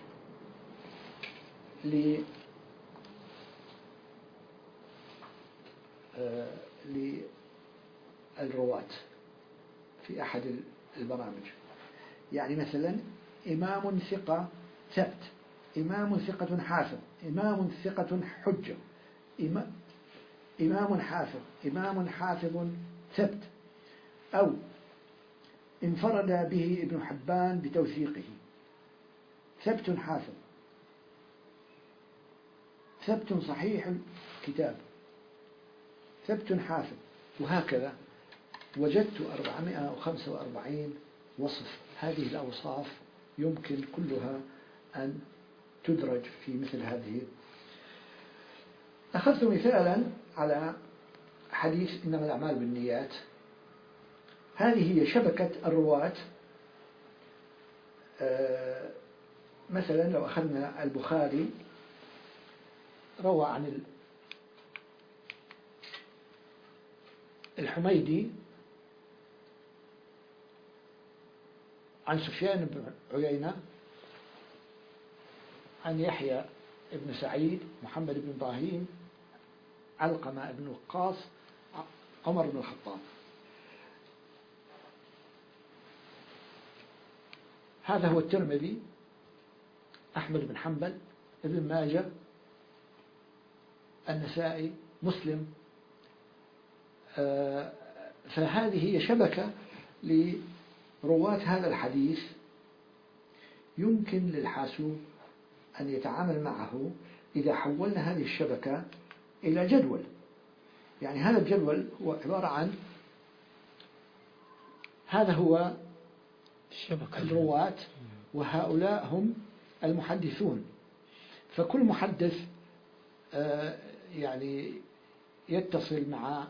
للرواة في أحد البرامج. يعني مثلا: إمام ثقة ثبت، إمام ثقة حافظ، إمام ثقة حجة، إمام حافظ، إمام حافظ ثبت، أو انفرد به ابن حبان بتوثيقه، ثبت حافظ، ثبت صحيح الكتاب، ثبت حافظ، وهكذا. وجدت 445 وصف. هذه الأوصاف يمكن كلها أن تدرج في مثل هذه. أخذت مثالا على حديث إنما الأعمال بالنيات. هذه هي شبكة الرواة. مثلا لو أخذنا البخاري، روى عن الحميدي عن سفيان بن عيينة عن يحيى بن سعيد، محمد بن إبراهيم، علقمة بن وقاص، عمر بن الخطاب. هذا هو الترمذي، أحمد بن حنبل، ابن ماجه، النسائي، مسلم. فهذه هي شبكة لرواة هذا الحديث يمكن للحاسوب أن يتعامل معه إذا حولنا هذه الشبكة إلى جدول. يعني هذا الجدول هو عبارة عن هذا هو الرواة، وهؤلاء هم المحدثون. فكل محدث يعني يتصل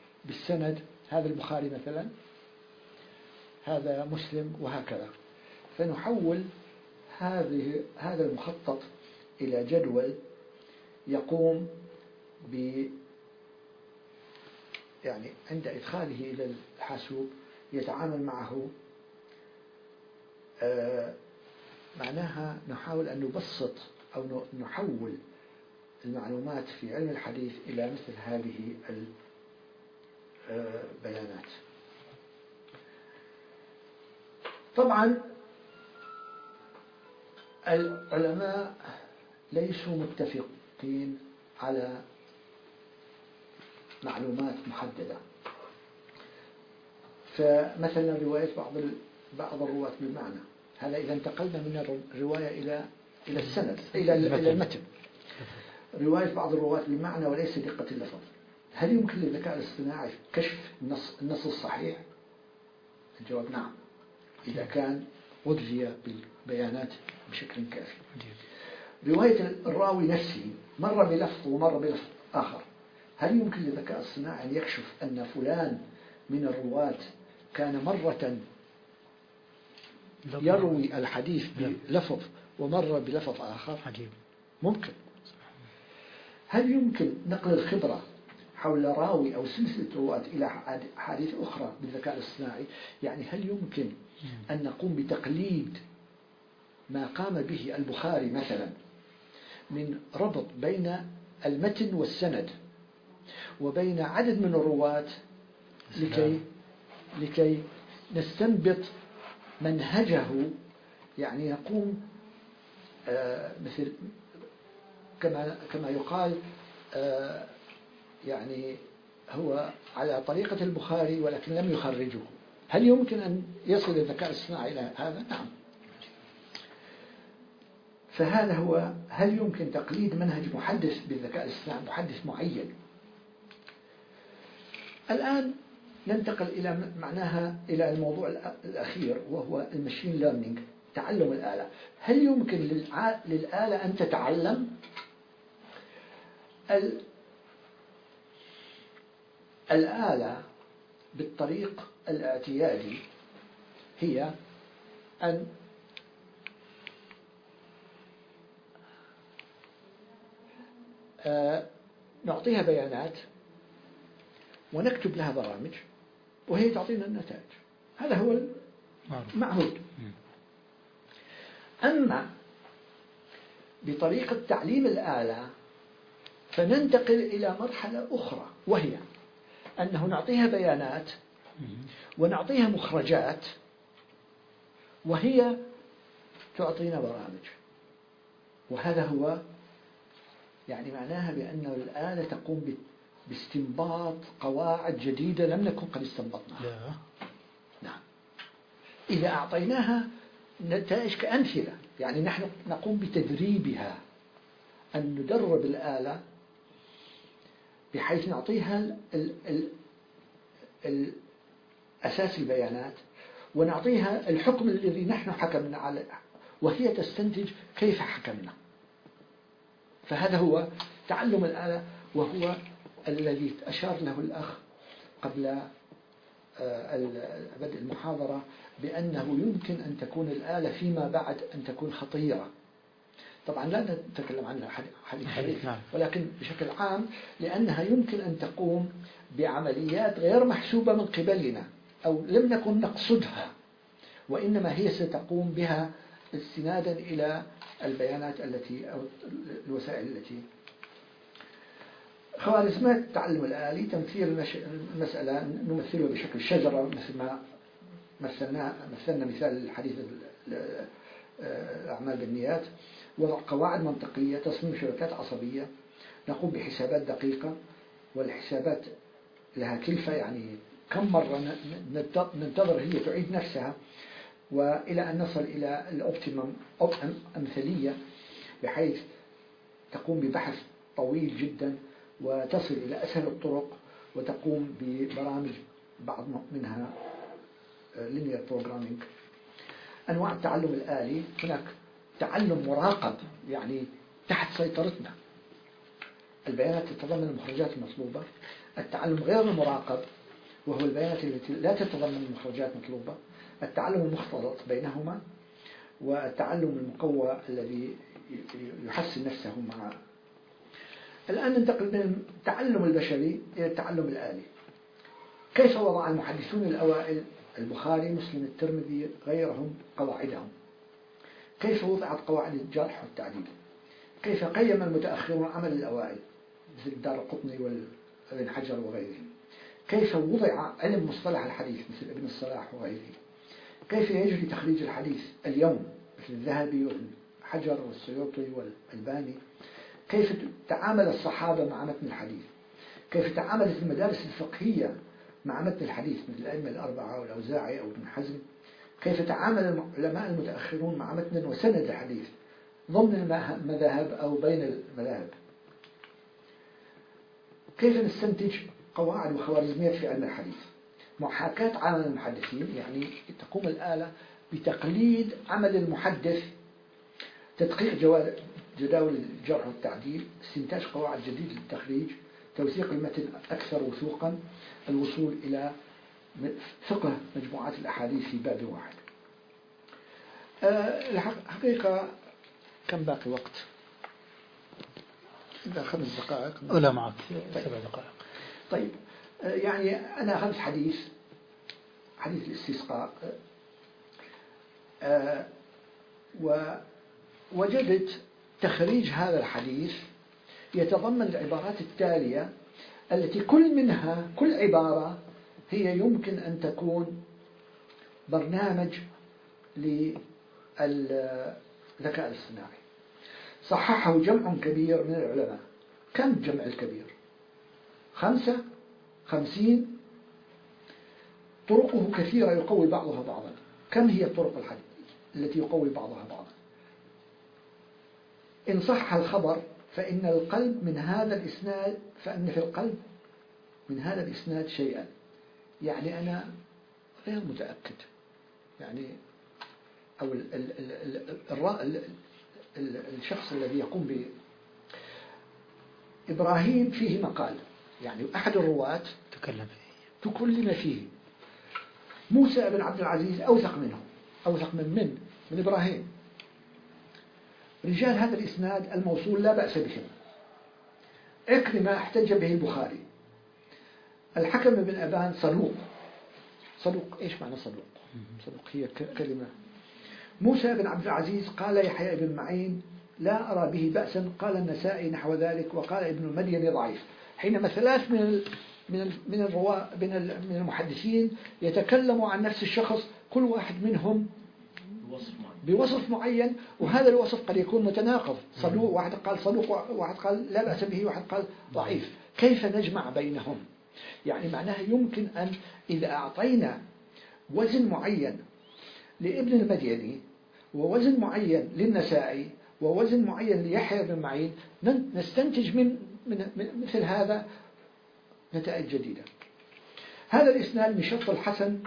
بالسند. هذا البخاري مثلا، هذا مسلم، وهكذا. فنحول هذا المخطط إلى جدول يقوم يعني عند إدخاله إلى الحاسوب يتعامل معه. معناها نحاول أن نبسط أو نحول المعلومات في علم الحديث إلى مثل هذه البيانات. طبعا العلماء ليسوا متفقين على معلومات محددة. فمثلا رواية بعض الرواة بالمعنى، هذا إذا انتقلنا من الرواية إلى السند إلى المتن. رواية بعض الرواة بالمعنى وليس دقة اللفظ، هل يمكن للذكاء الاصطناعي كشف النص الصحيح؟ الجواب نعم، إذا كان غذي بالبيانات بشكل كافي. رواية الراوي نفسه مرة بلفظ ومرة بلفظ آخر، هل يمكن للذكاء الاصطناعي أن يكشف أن فلان من الرواة كان مرة يروي الحديث بلفظ ومرة بلفظ آخر؟ ممكن. هل يمكن نقل الخبرة حول راوي أو سلسلة رواة إلى أحاديث أخرى بالذكاء الاصطناعي؟ يعني هل يمكن أن نقوم بتقليد ما قام به البخاري مثلا من ربط بين المتن والسند وبين عدد من الرواة لكي نستنبط منهجه؟ يعني نقوم مثل كما يقال يعني هو على طريقة البخاري ولكن لم يخرجه. هل يمكن أن يصل الذكاء الاصطناعي إلى هذا؟ نعم. فهذا هو، هل يمكن تقليد منهج محدث بالذكاء الاصطناعي، محدث معين؟ الآن ننتقل إلى الموضوع الأخير وهو المشين ليرنينج، تعلم الآلة. هل يمكن للآلة أن تتعلم؟ الآلة بالطريق الاعتيادي هي أن نعطيها بيانات ونكتب لها برامج وهي تعطينا النتائج. هذا هو المعهود. أما بطريقة تعليم الآلة فننتقل إلى مرحلة أخرى، وهي أنه نعطيها بيانات ونعطيها مخرجات وهي تعطينا برامج. وهذا هو يعني معناها بأن الآلة تقوم باستنباط قواعد جديدة لم نكن قد استنبطناها. نعم. إذا أعطيناها نتائج كأمثلة، يعني نحن نقوم بتدريبها، أن ندرب الآلة بحيث نعطيها أساس البيانات ونعطيها الحكم الذي نحن حكمنا عليه وهي تستنتج كيف حكمنا. فهذا هو تعلم الآلة، وهو الذي أشار له الأخ قبل بدء المحاضرة بأنه يمكن أن تكون الآلة فيما بعد أن تكون خطيرة. طبعا لا نتكلم عنها حديث، ولكن بشكل عام لأنها يمكن أن تقوم بعمليات غير محسوبة من قبلنا أو لم نكن نقصدها، وإنما هي ستقوم بها استنادا إلى البيانات أو الوسائل التي. خوارزميات التعلم الآلي تمثيل المسألة نمثله بشكل شجرة مثل ما مثلنا مثال الحديث الأعمال بالنيات. وضع قواعد منطقية، تصميم شبكات عصبية، نقوم بحسابات دقيقة، والحسابات لها كلفة، يعني كم مرة ننتظر هي تعيد نفسها، وإلى أن نصل إلى الأوبتيمم أو أمثلية بحيث تقوم ببحث طويل جدا وتصل إلى أسهل الطرق وتقوم ببرامج بعض منها linear programming. أنواع التعلم الآلي، هناك تعلم مراقب يعني تحت سيطرتنا، البيانات تتضمن المخرجات المطلوبة. التعلم غير المراقب وهو البيانات التي لا تتضمن المخرجات المطلوبة. التعلم المختلط بينهما، والتعلم المقوى الذي يحسن نفسه مع. الآن ننتقل من التعلم البشري إلى التعلم الآلي. كيف وضع المحدثون الأوائل البخاري مسلم الترمذي غيرهم قواعدهم؟ كيف وضعت قواعد الجرح والتعديل؟ كيف قيم المتأخرون عمل الأوائل مثل الدارقطني وابن حجر وغيرهم؟ كيف وضع علم مصطلح الحديث مثل ابن الصلاح وغيره؟ كيف يجري تخريج الحديث اليوم مثل الذهبي وابن حجر والسيوطي والألباني؟ كيف تعامل الصحابة مع متن الحديث؟ كيف تعاملت المدارس الفقهية مع متن الحديث مثل الأئمة الأربعة والأوزاعي أو ابن حزم؟ كيف تعامل العلماء المتأخرون مع متن وسند الحديث ضمن المذاهب أو بين المذاهب؟ كيف نستنتج قواعد وخوارزميات في علم الحديث؟ محاكاة عمل المحدثين، يعني تقوم الآلة بتقليد عمل المحدث، تدقيق جداول الجرح والتعديل، استنتاج قواعد جديدة للتخريج، توثيق المتن أكثر وثوقا، الوصول إلى فقه مجموعات الأحاديث في باب واحد. الحقيقة كم باقي وقت؟ إذا 5 دقائق ولا معك 7 دقائق. طيب، يعني أنا أخذت حديث الاستسقاء، ووجدت تخريج هذا الحديث يتضمن العبارات التالية التي كل عبارة هي يمكن أن تكون برنامج للذكاء الاصطناعي. صححه جمع كبير من العلماء. كم الجمع الكبير؟ 50. طرقه كثيرة يقوي بعضها بعضا. كم هي الطرق الحديث التي يقوي بعضها بعضا؟ إن صح الخبر فإن في القلب من هذا الإسناد شيئا. يعني أنا غير متأكد، يعني أو الشخص الذي يقوم إبراهيم فيه مقال، يعني أحد الرواة تكلم فيه. موسى بن عبد العزيز أوثق منه، أوثق من إبراهيم. رجال هذا الإسناد الموصول لا بأس بهم. عكرمة احتج به البخاري. الحكم بن أبان صدوق. إيش معنى صدوق؟ صدوق هي كلمة. موسى بن عبد العزيز قال يحيى بن معين لا أرى به بأسا، قال النسائي نحو ذلك، وقال ابن المديني ضعيف. حينما 3 من المحدثين يتكلموا عن نفس الشخص، كل واحد منهم بوصف معين، وهذا الوصف قد يكون متناقض. صدوق، واحد قال صدوق، واحد قال لا بأس به، واحد قال ضعيف. كيف نجمع بينهم؟ يعني معناها يمكن أن إذا أعطينا وزن معين لابن المديني ووزن معين للنسائي ووزن معين ليحيى بن معين، نستنتج من مثل هذا نتائج جديدة. هذا الإسناد من شرط الحسن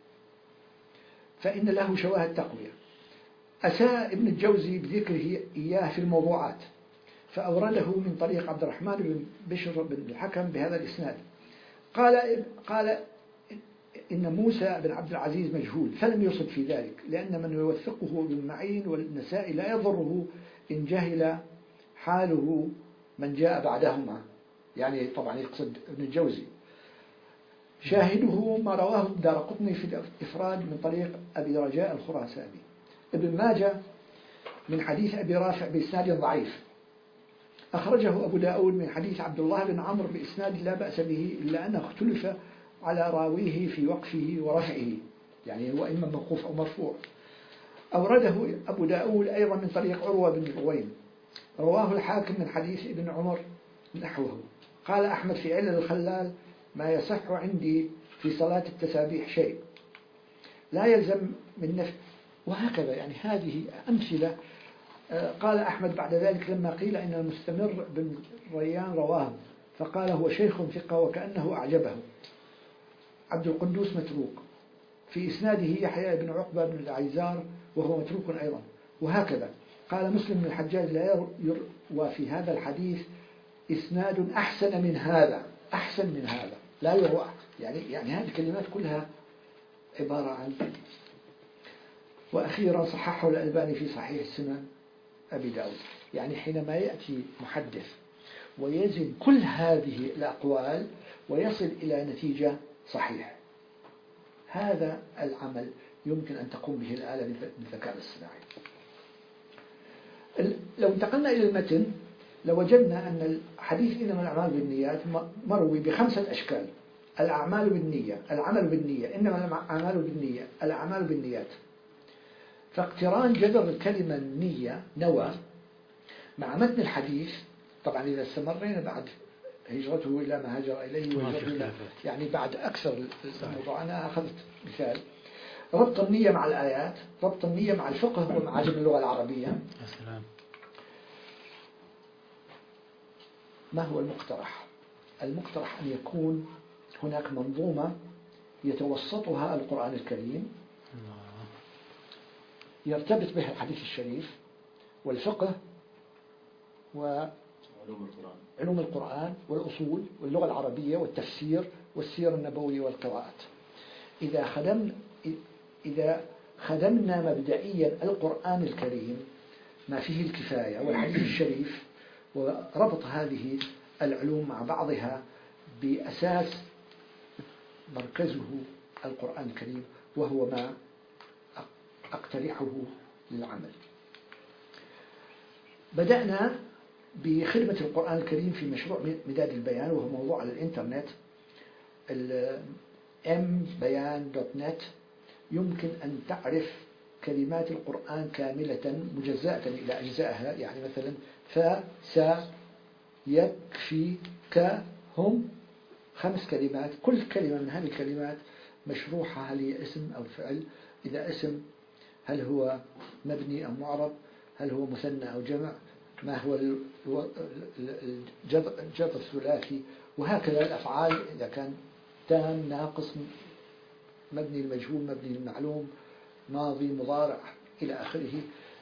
فإن له شواهد تقوية. أساء ابن الجوزي بذكره إياه في الموضوعات، فأورده من طريق عبد الرحمن بن بشر بن الحكم بهذا الإسناد. قال إن موسى بن عبد العزيز مجهول، فلم يصب في ذلك، لأن من يوثقه ابن معين والنسائي لا يضره إن جهل حاله من جاء بعدهما، يعني طبعا يقصد ابن الجوزي. شاهده ما رواه الدارقطني في الإفراد من طريق أبي رجاء الخراساني. ابن ماجه من حديث أبي رافع بإسناد ضعيف، أخرجه أبو داود من حديث عبد الله بن عمرو بإسناد لا بأس به، إلا أنه اختلف على راويه في وقفه ورفعه، يعني هو إما موقوف أو مرفوع. أورده أبو داود أيضا من طريق عروة بن رويم. رواه الحاكم من حديث ابن عمر نحوه. قال أحمد في علل الخلال ما يصح عندي في صلاة التسابيح شيء لا يلزم من نفس، وهكذا. يعني هذه أمثلة. قال أحمد بعد ذلك لما قيل إن المستمر بن ريان رواه، فقال هو شيخ ثقة وكأنه أعجبه. عبد القدوس متروك، في إسناده يحيى بن عقبة بن العيزار وهو متروك أيضا، وهكذا. قال مسلم بن الحجاج لا يروى في هذا الحديث إسناد أحسن من هذا لا يروى. يعني هذه الكلمات كلها عبارة عن وأخيرا صححه الألباني في صحيح السنن أبي داود. يعني حينما يأتي محدث ويزن كل هذه الأقوال ويصل إلى نتيجة صحيح، هذا العمل يمكن أن تقوم به الآلة بالذكاء الاصطناعي. لو انتقلنا إلى المتن لوجدنا أن الحديث إنما الأعمال بالنيات مروي ب5 أشكال: الأعمال بالنية، العمل بالنية، إنما الأعمال بالنية، الأعمال بالنيات. فاقتران جذر الكلمة النية نوى مع متن الحديث، طبعا إذا استمرينا بعد هجرته إلى ما هاجر إليه يعني بعد أكثر الموضوع. أنا أخذت مثال: ربط النية مع الآيات، ربط النية مع الفقه ومعاجم اللغة العربية. ما هو المقترح؟ المقترح أن يكون هناك منظومة يتوسطها القرآن الكريم يرتبط بها الحديث الشريف والفقه وعلوم القرآن والأصول واللغة العربية والتفسير والسيرة النبوية والقراءات. إذا خدمنا مبدئيا القرآن الكريم ما فيه الكفاية والحديث الشريف، وربط هذه العلوم مع بعضها بأساس مركزه القرآن الكريم، وهو ما أقترحه للعمل. بدأنا بخدمة القرآن الكريم في مشروع مداد البيان، وهو موضوع على الإنترنت mbayan.net. يمكن أن تعرف كلمات القرآن كاملة مجزأة إلى أجزائها، يعني مثلا فا سا يكفي ك هم 5 كلمات، كل كلمة من هذه الكلمات مشروحة هل هي اسم أو فعل، إذا اسم هل هو مبني أو معرب، هل هو مثنى أو جمع، ما هو الجبر الثلاثي، وهكذا الأفعال إذا كان تام ناقص مبني المجهول مبني المعلوم ماضي مضارع إلى آخره.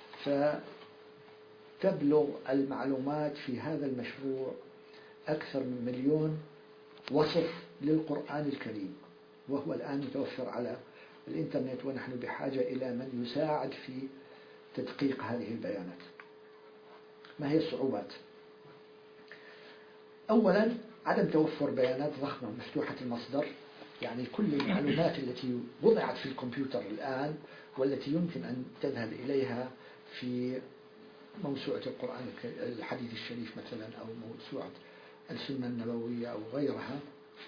فتبلغ المعلومات في هذا المشروع أكثر من 1,000,000 وصف للقرآن الكريم، وهو الآن متوفر على الإنترنت، ونحن بحاجة إلى من يساعد في تدقيق هذه البيانات. ما هي الصعوبات؟ أولا عدم توفر بيانات ضخمة مفتوحة المصدر، يعني كل المعلومات التي وضعت في الكمبيوتر الآن والتي يمكن أن تذهب إليها في موسوعة القرآن الحديث الشريف مثلا، أو موسوعة السنة النبوية أو غيرها،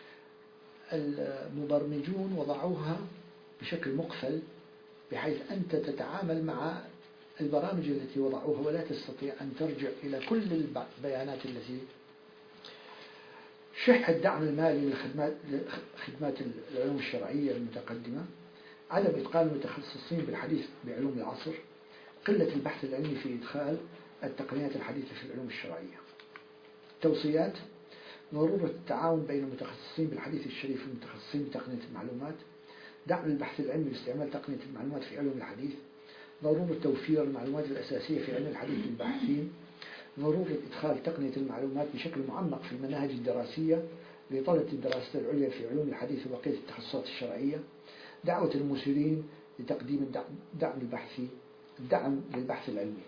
المبرمجون وضعوها بشكل مقفل بحيث أنت تتعامل مع البرامج التي وضعوها ولا تستطيع أن ترجع إلى كل البيانات التي. شح الدعم المالي لخدمات العلوم الشرعية المتقدمة، عدم إتقان المتخصصين بالحديث بعلوم العصر، قلة البحث العلمي في إدخال التقنيات الحديثة في العلوم الشرعية. توصيات: ضرورة التعاون بين المتخصصين بالحديث الشريف والمتخصصين بتقنية المعلومات، دعم البحث العلمي لاستعمال تقنية المعلومات في علوم الحديث، ضرورة توفير المعلومات الأساسية في علم الحديث للباحثين، ضرورة إدخال تقنية المعلومات بشكل معمق في المناهج الدراسية لطلبة الدراسات العليا في علوم الحديث وبقية التخصصات الشرعية، دعوة المسيرين لتقديم الدعم للبحث العلمي.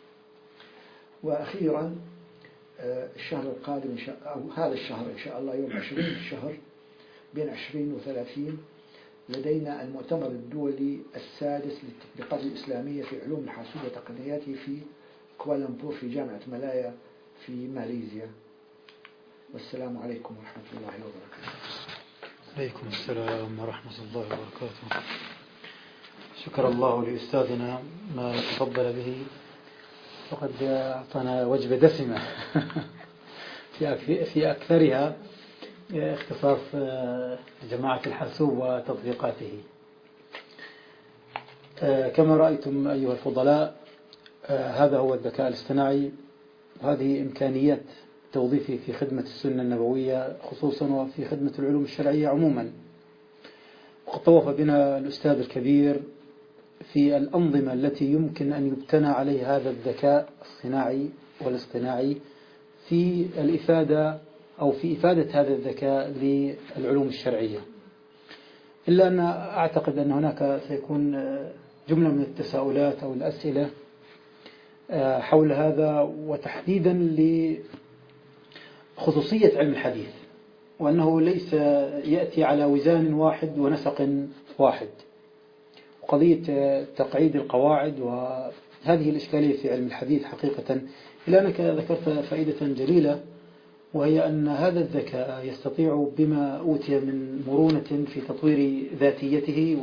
وأخيرا الشهر القادم أو هذا الشهر إن شاء الله يوم 20 الشهر بين 20 و30 لدينا المؤتمر الدولي السادس للتطبيقات الإسلامية في علوم الحاسوب وتقنياته في كوالالمبور في جامعة مالايا في ماليزيا. والسلام عليكم ورحمة الله وبركاته. عليكم السلام ورحمة الله وبركاته. شكر الله لأستاذنا ما تفضل به، فقد أعطانا وجبة دسمة في أكثرها اختصاص جماعة الحاسوب وتطبيقاته. كما رأيتم أيها الفضلاء، هذا هو الذكاء الاصطناعي، وهذه إمكانيات توظيفه في خدمة السنة النبوية خصوصا وفي خدمة العلوم الشرعية عموما. وقد طوف بنا الأستاذ الكبير في الأنظمة التي يمكن أن يبتنى عليها هذا الذكاء الصناعي والاصطناعي في الإفادة أو في إفادة هذا الذكاء للعلوم الشرعية. إلا أن أعتقد أن هناك سيكون جملة من التساؤلات أو الأسئلة حول هذا، وتحديدا لخصوصية علم الحديث، وأنه ليس يأتي على وزان واحد ونسق واحد، وقضية تقعيد القواعد، وهذه الإشكالية في علم الحديث حقيقة. إلا أنك ذكرت فائدة جليلة، وهي أن هذا الذكاء يستطيع بما أوتي من مرونة في تطوير ذاتيته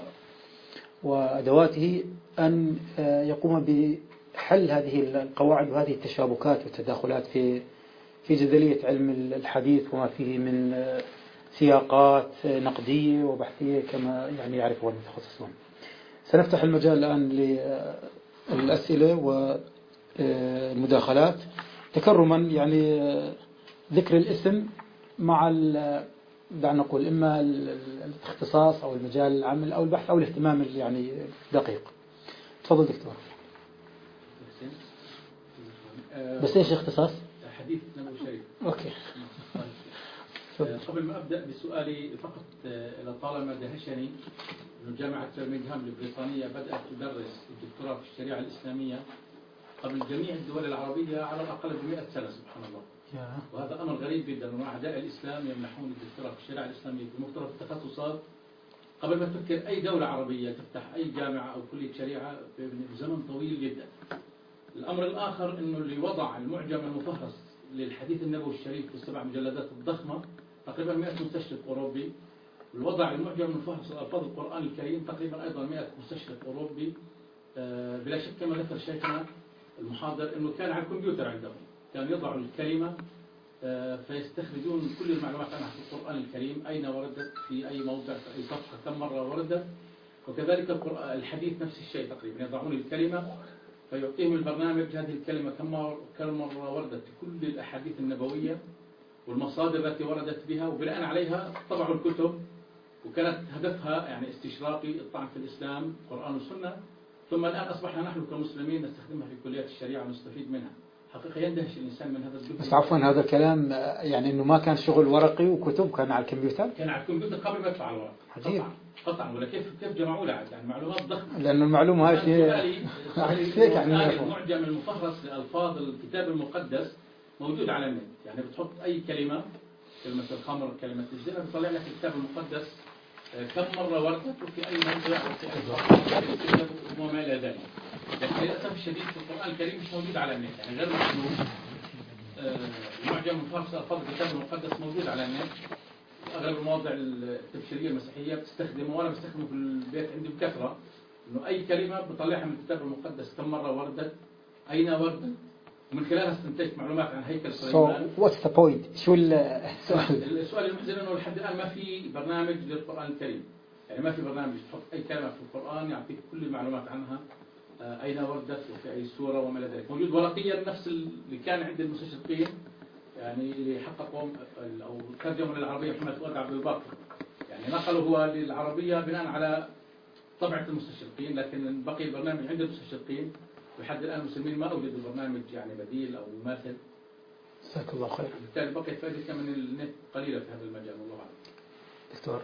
وأدواته أن يقوم بحل هذه القواعد وهذه التشابكات والتداخلات في جدلية علم الحديث وما فيه من سياقات نقدية وبحثية كما يعني يعرفها المتخصصون. سنفتح المجال الآن للأسئلة والمداخلات، تكرما يعني ذكر الاسم مع دعنا نقول إما الاختصاص أو المجال العمل أو البحث أو الاهتمام يعني دقيق. تفضل دكتور. بس إيش اختصاص؟ حديث نبوي شريف. أوكي. قبل ما أبدأ بسؤالي فقط لطالما دهشني أن جامعة برمنغهام البريطانية بدأت تدرس الدكتوراه في الشريعة الإسلامية قبل جميع الدول العربية على الأقل ب100 سنة، سبحان الله. وهذا أمر غريب جدا، أن أعداء الإسلام يمنحون الدكتوراه في الشريعة الإسلامية في مختلف التخصصات قبل ما تفكر أي دولة عربية تفتح أي جامعة أو كلية شريعة بزمن طويل جدا. الأمر الآخر أنه اللي وضع المعجم المفهرس للحديث النبوي الشريف في ال7 مجلدات الضخمة تقريبا 100 مستشرق أوروبي، والوضع المعجم المفهرس لألفاظ القرآن الكريم تقريبا أيضا 100 مستشرق أوروبي. بلا شك كما ذكر شيخنا المحاضر أنه كان على الكمبيوتر عندهم، كان يضعوا الكلمة فيستخرجون كل المعلومات عنها في القرآن الكريم، أين وردت، في أي موضع، في أي صفحة، كم مرة وردت. وكذلك الحديث نفس الشيء تقريبا، يضعون الكلمة فيعطيهم البرنامج هذه الكلمة كم مرة وردت في كل الأحاديث النبوية والمصادر التي وردت بها، وبناء عليها طبعوا الكتب، وكانت هدفها يعني استشراقي، الطعن في الإسلام، قرآن وسنة. ثم الآن أصبحنا نحن كمسلمين نستخدمها في كليات الشريعة ونستفيد منها. حقيقة يندهش الإنسان من هذا الجهد. بس عفوا هذا الكلام يعني إنه ما كان شغل ورقي وكتب، كان على الكمبيوتر؟ كان على الكمبيوتر قبل ما يدفع الورق. عجيب. قطعا. ولا كيف جمعوا له يعني معلومات ضخمة. لأنه المعلومة هاي يعني المعجم المفهرس لألفاظ الكتاب المقدس موجود على النت، يعني بتحط أي كلمة الخمر، كلمة الزنا، بيطلع لك الكتاب المقدس كم مرة وردت وفي أي موضع وفي أي صفحة وما إلى ذلك. لكن للأسف الشديد في القرآن الكريم مش موجود على النت، يعني غير مكتوب. المعجم المفهرس لألفاظ الكتاب المقدس موجود على النت. أغلب المواضع التبشيرية المسيحية بتستخدمه، وأنا بستخدمه في البيت عندي بكثرة، إنه أي كلمة بطلعها من الكتاب المقدس كم مرة وردت، أين وردت، ومن خلالها استنتجت معلومات عن هيكل سليمان. So what's the point؟ شو السؤال؟ السؤال المحزن إنه لحد الآن ما في برنامج للقرآن الكريم، يعني ما في برنامج تحط أي كلمة في القرآن يعطيك كل المعلومات عنها، أين وردت وفي أي سورة وما إلى ذلك. موجود ورقيا نفس اللي كان عند المستشرقين، يعني اللي حققوا أو ترجموا للعربية محمد فؤاد عبد الباقي، يعني نقلوا هو للعربية بناء على طبعة المستشرقين، لكن بقي البرنامج عند المستشرقين. لحد الآن المسلمين ما أوجدوا برنامج يعني بديل أو مماثل. جزاك الله خير. بالتالي بقيت فائدة من النت قليلة في هذا المجال، والله أعلم. دكتور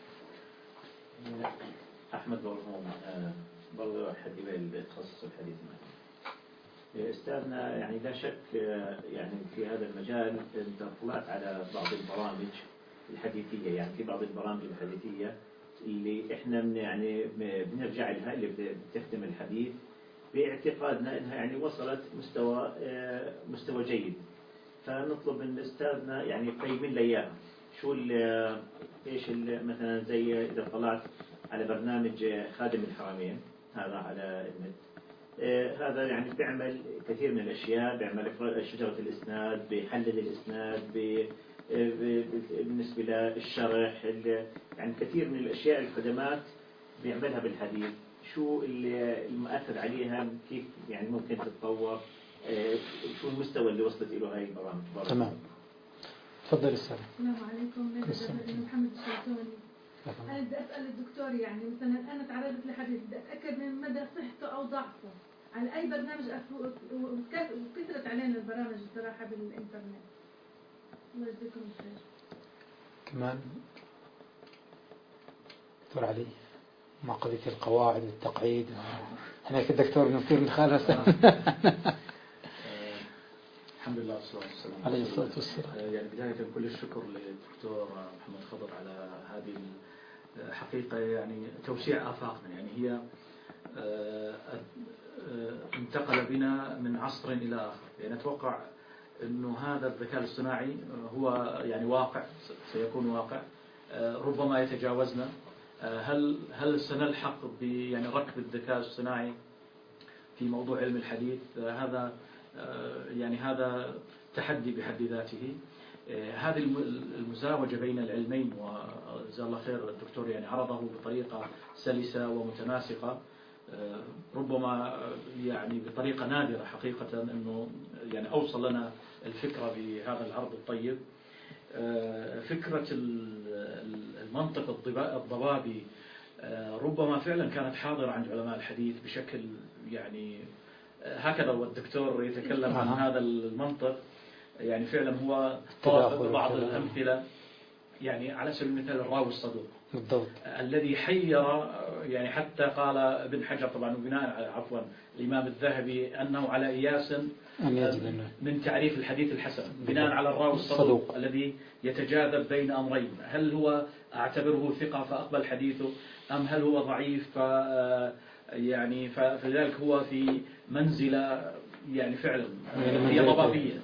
أحمد برهوم، برضو أحد التخصص الحديث معنا. أستاذنا، يعني لا شك يعني في هذا المجال أنت طلعت على بعض البرامج الحديثية، يعني في بعض البرامج الحديثية اللي إحنا يعني بنرجع لها، اللي بتخدم الحديث باعتقادنا أنها يعني وصلت مستوى جيد، فنطلب من أستاذنا يعني يقيم لنا إياها. شو إيش مثلا زي إذا طلعت على برنامج خادم الحرمين هذا على النت، هذا يعني بيعمل كثير من الأشياء، بيعمل شجرة الإسناد، بيحلل الإسناد، بالنسبة للشرح، يعني كثير من الأشياء الخدمات بيعملها بالحديث. شو المؤثر عليها، كيف يعني ممكن تتطور، شو المستوى اللي وصلت له هاي البرامج؟ تمام. تفضل السلام. السلام عليكم. محمد الشيطاني. أنا بدي أسأل الدكتور، يعني مثلا أنا تعرضت لحديث بدي أتأكد من مدى صحته أو ضعفه على أي برنامج وكثرت علينا البرامج الصراحة بالإنترنت. الله يجزيكم الخير. كمان دكتور علي. ما قضية القواعد والتقعيد هناك الدكتور نصير خالص. الحمد لله والصلاة والسلام عليه الصلاة والسلام. يعني بداية كل الشكر للدكتور محمد خضر على هذه الحقيقة، يعني توسيع آفاقنا. يعني هي انتقل بنا من عصر إلى آخر. يعني أتوقع أنه هذا الذكاء الاصطناعي هو يعني واقع، سيكون واقع، ربما يتجاوزنا. هل سنلحق يعني ركب الذكاء الاصطناعي في موضوع علم الحديث؟ هذا تحدي بحد ذاته. هذه المزاوجة بين العلمين، وجزاه الله خير الدكتور يعني عرضه بطريقة سلسة ومتناسقة، ربما يعني بطريقة نادرة حقيقة أنه يعني أوصل لنا الفكرة بهذا العرض الطيب. فكرة المنطق الضبابي ربما فعلا كانت حاضرة عند علماء الحديث بشكل يعني هكذا، والدكتور يتكلم عن هذا المنطق. يعني فعلا هو طرق بعض الأمثلة، يعني على سبيل المثال الراوي الصدوق بالضبط الذي حير، يعني حتى قال ابن حجر طبعا بناء عفوا الإمام الذهبي أنه على إياس من تعريف الحديث الحسن بناء على الراوي الصدوق الذي يتجاذب بين أمرين، هل هو أعتبره ثقة فأقبل حديثه، أم هل هو ضعيف يعني فلذلك هو في منزلة يعني فعلا هي ضبابية.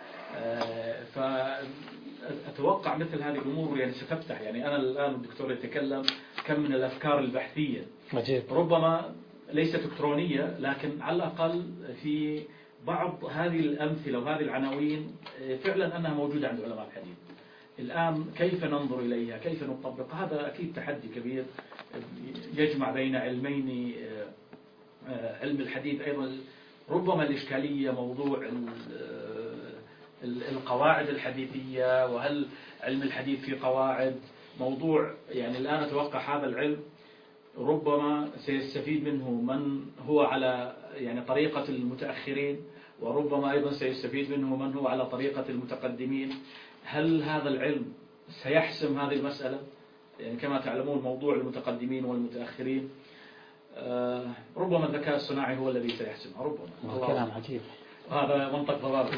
فأتوقع مثل هذه الأمور يعني ستفتح. يعني أنا الآن الدكتور يتكلم كم من الأفكار البحثية مجيد. ربما ليست إلكترونية، لكن على الأقل في بعض هذه الأمثلة وهذه العناوين فعلا أنها موجودة عند علماء الحديث. الآن كيف ننظر إليها، كيف نطبق، هذا أكيد تحدي كبير يجمع بين علمين. علم الحديث أيضا ربما الإشكالية موضوع القواعد الحديثية، وهل علم الحديث في قواعد، موضوع يعني الآن أتوقع هذا العلم ربما سيستفيد منه من هو على يعني طريقة المتأخرين، وربما أيضا سيستفيد منه من هو على طريقة المتقدمين. هل هذا العلم سيحسم هذه المسألة؟ يعني كما تعلمون موضوع المتقدمين والمتأخرين ربما الذكاء الصناعي هو الذي سيحسمها ربما. كلام عجيب، هذا منطق ضبابي.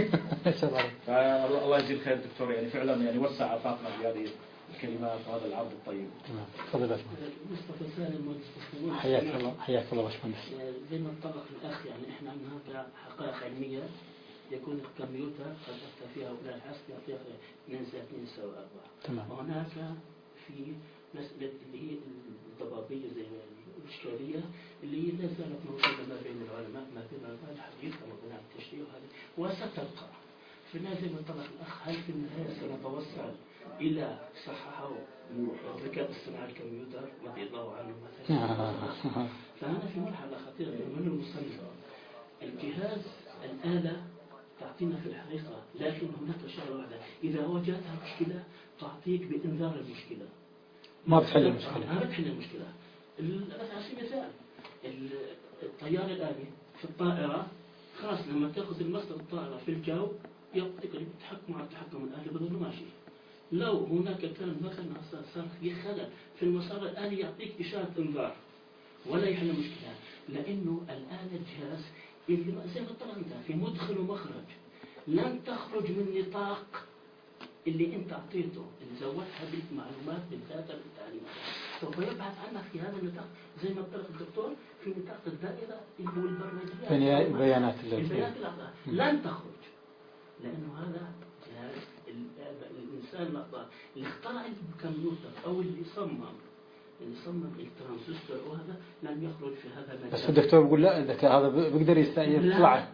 الله يجزي الخير دكتور، يعني فعلا يعني وسع آفاقنا بهذه الكلمات وهذا العرض الطيب. تفضل مصطفى سالم. حياك الله. حياك الله باشمهندس. زي ما اتفق الأخ، يعني إحنا عندنا حقائق علمية يكون الكمبيوتر قد أفتى فيها ولا الحاسب يعطيها 2+2=4. تمام. وهناك في مسألة اللي هي الضبابية زي الإشكالية اللي هي لا زالت موجودة ما بين العلماء، ما بين علماء الحديث كما قلنا التشريع وهذا، وستبقى. فلازم نطرق الأخ، هل في النهاية سنتوصل إلى صححه الذكاء الاصطناعي الكمبيوتر رضي الله عنه مثلا؟ فأنا في مرحلة خطيرة من المصنف. الجهاز الآلة تعطينا في الحقيقة، لكن هناك شغلة واحدة، إذا واجهتها مشكلة تعطيك بإنذار المشكلة، ما بتحل المشكلة. ما بتحل المشكلة. على سبيل المثال الطيار الآلي في الطائرة، خلاص لما تأخذ المصدر الطائرة في الجو يعطيك التحكم على التحكم الآلي بظل ماشي. لو هناك كان مثلا صار في خلل في المسار الآلي يعطيك إشارة إنذار ولا يحل المشكلة، لأنه الآن الجهاز اللي زي ما طلعت في مدخل ومخرج لن تخرج من نطاق اللي انت اعطيته، اللي زودتها بالمعلومات بالداتا بالتعليمات، سوف يبحث عنها في هذا النطاق زي ما قال الدكتور في نطاق الدائره اللي هو البرمجيات البيانات لن تخرج، لانه هذا جهاز الانسان اللي اخترع الكمبيوتر او اللي صمم الترانزستور وهذا لم يخرج في هذا المجال. بس الدكتور بيقول لا الذكاء هذا بيقدر يطلع.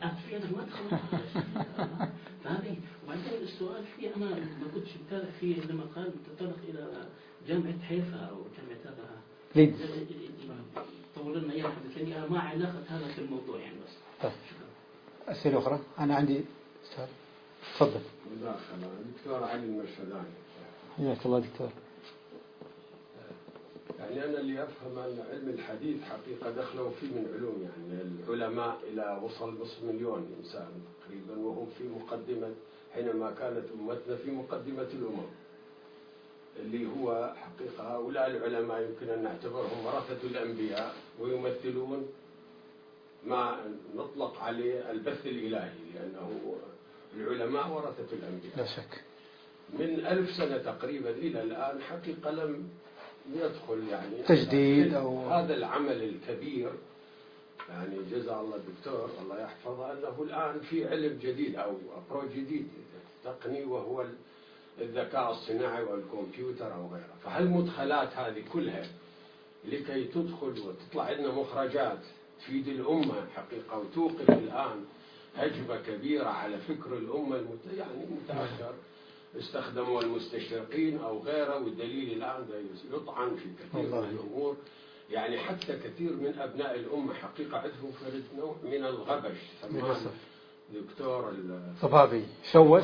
فهذه. وبعدين السؤال فيه أنا ما كنتش متابع فيه لما قال تطرق إلى جامعة حيفا أو جامعة هذا ليدز. طول لنا إياه حدثني أنا ما علاقة هذا في الموضوع يعني بس. طيب. أسئلة أخرى؟ أنا عندي سؤال. تفضل. دكتور علي المرشداني. حياك الله دكتور. يعني أنا اللي أفهم أن علم الحديث حقيقة دخلوا فيه من علوم، يعني العلماء إلى وصل نصف مليون إنسان تقريبا، وهم في مقدمة حينما كانت أمتنا في مقدمة الأمم. اللي هو حقيقة هؤلاء العلماء يمكن أن نعتبرهم ورثة الأنبياء، ويمثلون ما نطلق عليه البث الإلهي، لأنه العلماء ورثة الأنبياء. لا شك. من 1000 سنة تقريبا إلى الآن حقيقة لم يدخل يعني تجديد أو هذا العمل الكبير. يعني جزا الله الدكتور الله يحفظه أنه الآن في علم جديد أو أبروج جديد تقني، وهو الذكاء الصناعي والكمبيوتر أو غيره. فهالمدخلات هذه كلها لكي تدخل وتطلع عندنا مخرجات تفيد الأمة حقيقة، وتوقف الآن هجمة كبيرة على فكر الأمة يعني متأخر استخدموا المستشرقين أو غيره، والدليل الآن يطعن في كثير من الأمور. يعني حتى كثير من أبناء الأمة حقيقة عندهم فرد نوع من الغبش، سماه دكتور صبابي شوش.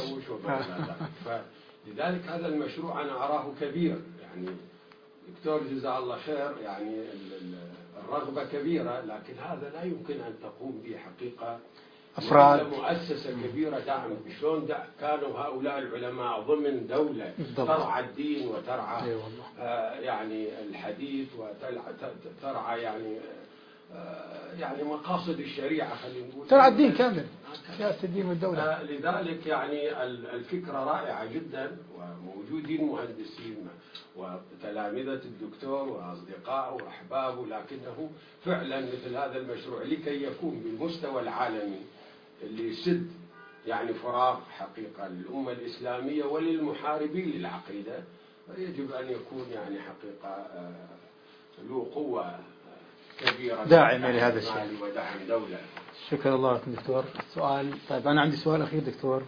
فلذلك هذا المشروع أنا أراه كبير. يعني دكتور جزاه الله خير، يعني الرغبة كبيرة، لكن هذا لا يمكن أن تقوم به حقيقة أفراد مؤسسة كبيرة دعم. شلون كانوا هؤلاء العلماء ضمن دولة ترعى الدين وترعى يعني الحديث وترعى يعني مقاصد الشريعة، خلينا نقول ترعى الدين كامل، سياسة الدين والدولة. لذلك يعني الفكرة رائعة جدا، وموجودين مهندسين وتلامذة الدكتور وأصدقائه وأحبابه، لكنه فعلا مثل هذا المشروع لكي يكون بالمستوى العالمي اللي يسد يعني فراغ حقيقة للأمة الإسلامية وللمحاربين للعقيدة، يجب أن يكون يعني حقيقة له قوة كبيرة داعمة لهذا الشيء ودعم دولة. شكرا الله لكم دكتور. سؤال. طيب أنا عندي سؤال أخير دكتور،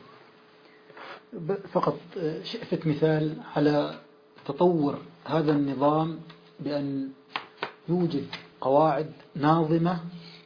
فقط شئت مثال على تطور هذا النظام بأن يوجد قواعد ناظمة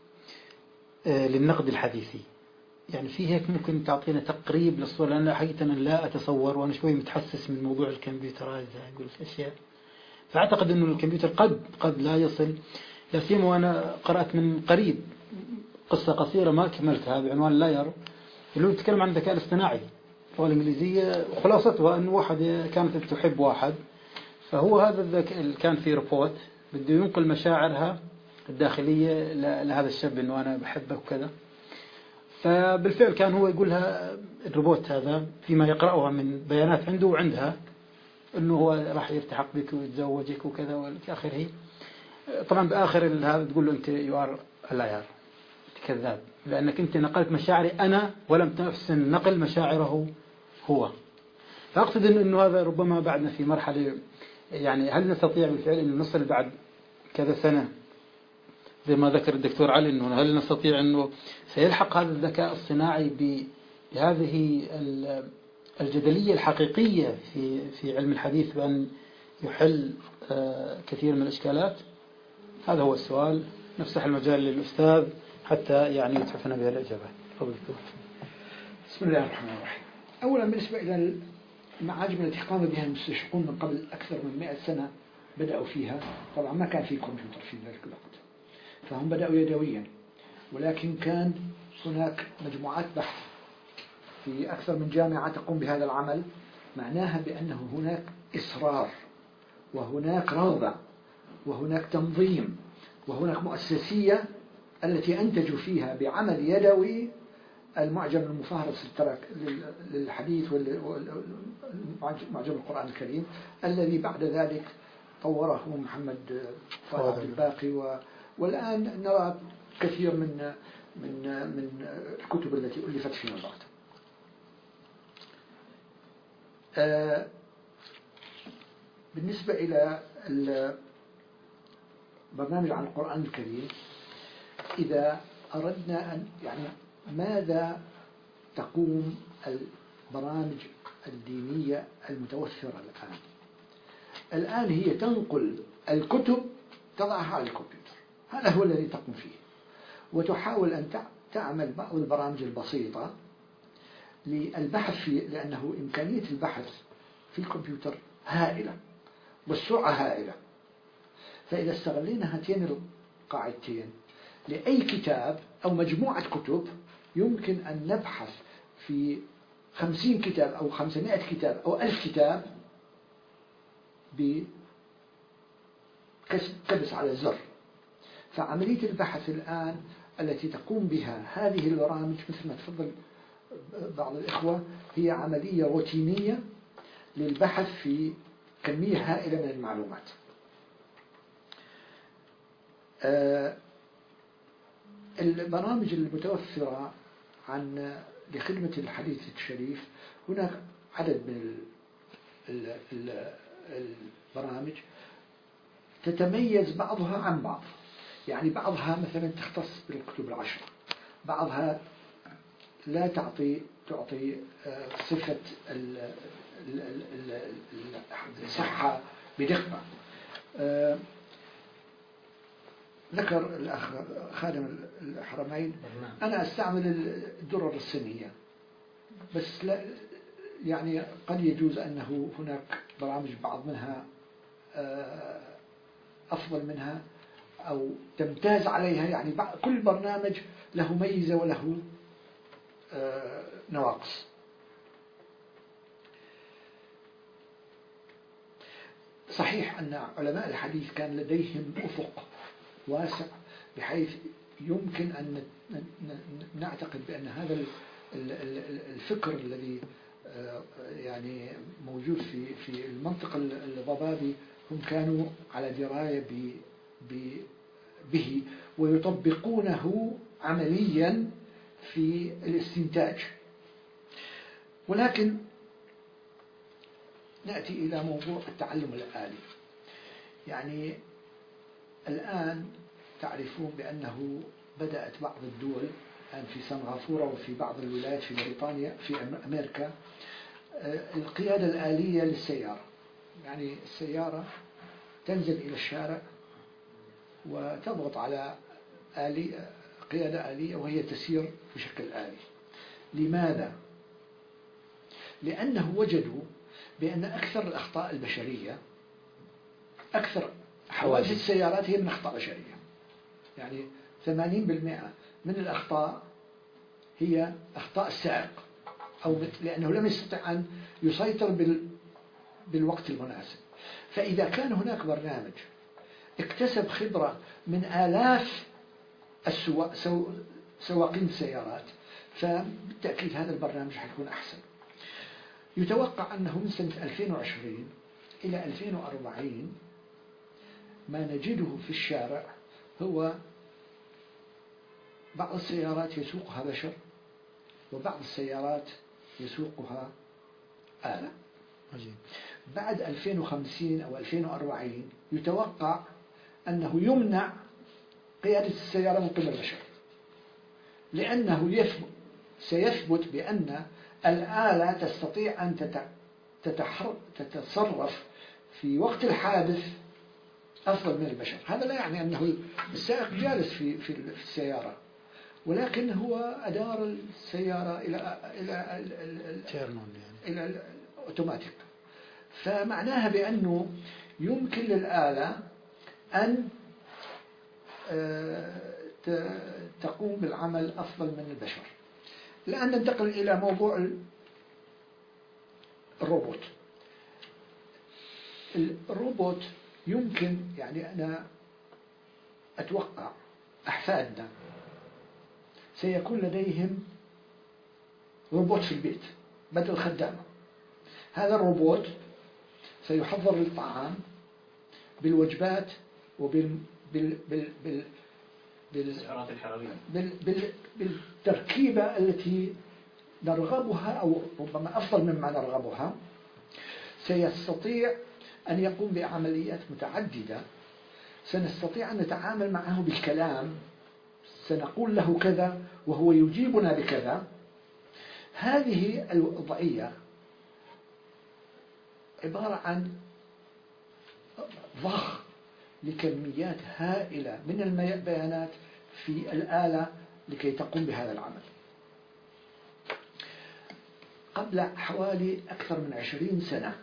للنقد الحديثي. يعني في هيك ممكن تعطينا تقريب للصورة، لأن حقيقة لا أتصور، وأنا شوي متحسس من موضوع الكمبيوترايز أقول أشياء، فأعتقد أنه الكمبيوتر قد لا يصل. لا سيما وأنا قرأت من قريب قصة قصيرة ما كملتها بعنوان لاير، اللي هو يتكلم عن الذكاء الاصطناعي اللغة الإنجليزية، وخلاصتها أن واحد كانت تحب واحد، فهو هذا الذكاء كان في روبوت بده ينقل مشاعرها الداخلية لهذا الشاب أنه أنا بحبه وكذا. فبالفعل كان هو يقولها الروبوت هذا فيما يقرأها من بيانات عنده وعندها أنه هو راح يلتحق بك ويتزوجك وكذا والآخره. طبعا بآخر هذا تقول له أنت يوار اللاير، كذاب، لأنك أنت نقلت مشاعري أنا ولم تحسن نقل مشاعره هو. فأقصد أنه هذا ربما بعدنا في مرحلة، يعني هل نستطيع بالفعل أن نصل بعد كذا سنة زي ما ذكر الدكتور علي، أنه هل نستطيع أنه سيلحق هذا الذكاء الصناعي بهذه الجدلية الحقيقية في علم الحديث بأن يحل كثير من الإشكالات؟ هذا هو السؤال. نفتح المجال للأستاذ حتى يعني يتحفنا بها الإجابة. تفضل. بسم الله الرحمن الرحيم. أولا بالنسبة إلى المعاجم التي قام بها المستشرقون من قبل أكثر من 100 سنة بدأوا فيها، طبعا ما كان في كمبيوتر في ذلك الوقت، فهم بدأوا يدويا، ولكن كان هناك مجموعات بحث في أكثر من جامعة تقوم بهذا العمل. معناها بأنه هناك إصرار وهناك رغبة وهناك تنظيم وهناك مؤسسية التي أنتجوا فيها بعمل يدوي المعجم المفهرس للحديث والمعجم القرآن الكريم، الذي بعد ذلك طوره محمد فؤاد الباقي، والآن نرى كثير من الكتب التي ألفت فيما بعد. بالنسبة إلى البرنامج عن القرآن الكريم، إذا أردنا أن يعني ماذا تقوم البرامج الدينية المتوفرة الآن هي تنقل الكتب تضعها على الكمبيوتر، هذا هو الذي تقوم فيه، وتحاول أن تعمل بعض البرامج البسيطة للبحث فيه، لأنه إمكانية البحث في الكمبيوتر هائلة والسرعة هائلة. فإذا استغلينا هاتين القاعدتين لأي كتاب أو مجموعة كتب، يمكن أن نبحث في 50 كتاب أو 500 كتاب أو 1000 كتاب بكبس على الزر. فعملية البحث الآن التي تقوم بها هذه البرامج مثل ما تفضل بعض الإخوة هي عملية روتينية للبحث في كمية هائلة من المعلومات. البرامج المتوفرة لخدمة الحديث الشريف، هناك عدد من البرامج تتميز بعضها عن بعض. يعني بعضها مثلا تختص بالكتب العشرة، بعضها لا تعطي صفة الصحة بدقة. ذكر الأخ خادم الحرمين أنا أستعمل الدرر الصينية، بس لا يعني قد يجوز أنه هناك برامج بعض منها أفضل منها أو تمتاز عليها. يعني كل برنامج له ميزة وله نواقص. صحيح أن علماء الحديث كان لديهم أفق واسع بحيث يمكن أن نعتقد بأن هذا الفكر الذي يعني موجود في المنطقة الضبابي هم كانوا على دراية به ويطبقونه عمليا في الاستنتاج. ولكن نأتي إلى موضوع التعلم الآلي. يعني الآن تعرفون بأنه بدأت بعض الدول الآن في سنغافورة وفي بعض الولايات في بريطانيا في أمريكا القيادة الآلية للسيارة. يعني السيارة تنزل إلى الشارع وتضغط على قيادة آلية وهي تسير بشكل آلي. لماذا؟ لأنه وجدوا بأن أكثر الأخطاء البشرية، أكثر حوادث السيارات هي من أخطاء بشرية. يعني 80% من الأخطاء هي أخطاء السائق، أو لأنه لم يستطع أن يسيطر بالوقت المناسب. فإذا كان هناك برنامج اكتسب خبرة من آلاف سواقين السيارات، فبالتأكيد هذا البرنامج حيكون أحسن. يتوقع أنه من سنة 2020 إلى 2040 ما نجده في الشارع هو بعض السيارات يسوقها بشر وبعض السيارات يسوقها آلة. بعد 2050 أو 2040 يتوقع أنه يمنع قيادة السيارة من قبل البشر، لأنه سيثبت بأن الآلة تستطيع أن تتصرف في وقت الحادث أفضل من البشر. هذا لا يعني أنه السائق جالس في السيارة، ولكن هو أدار السيارة إلى الأوتوماتيك. فمعناها بأنه يمكن للآلة أن تقوم بالعمل أفضل من البشر. الآن ننتقل إلى موضوع الروبوت. الروبوت يمكن، يعني أنا أتوقع أحفادنا سيكون لديهم روبوت في البيت بدل خدامة. هذا الروبوت سيحضر الطعام بالوجبات بالسعرات الحرارية بالتركيبة التي نرغبها أو ربما أفضل مما نرغبها. سيستطيع أن يقوم بعمليات متعددة. سنستطيع أن نتعامل معه بالكلام، سنقول له كذا وهو يجيبنا بكذا. هذه الوضعية عبارة عن ضخ لكميات هائلة من البيانات في الآلة لكي تقوم بهذا العمل. قبل حوالي أكثر من 20 سنة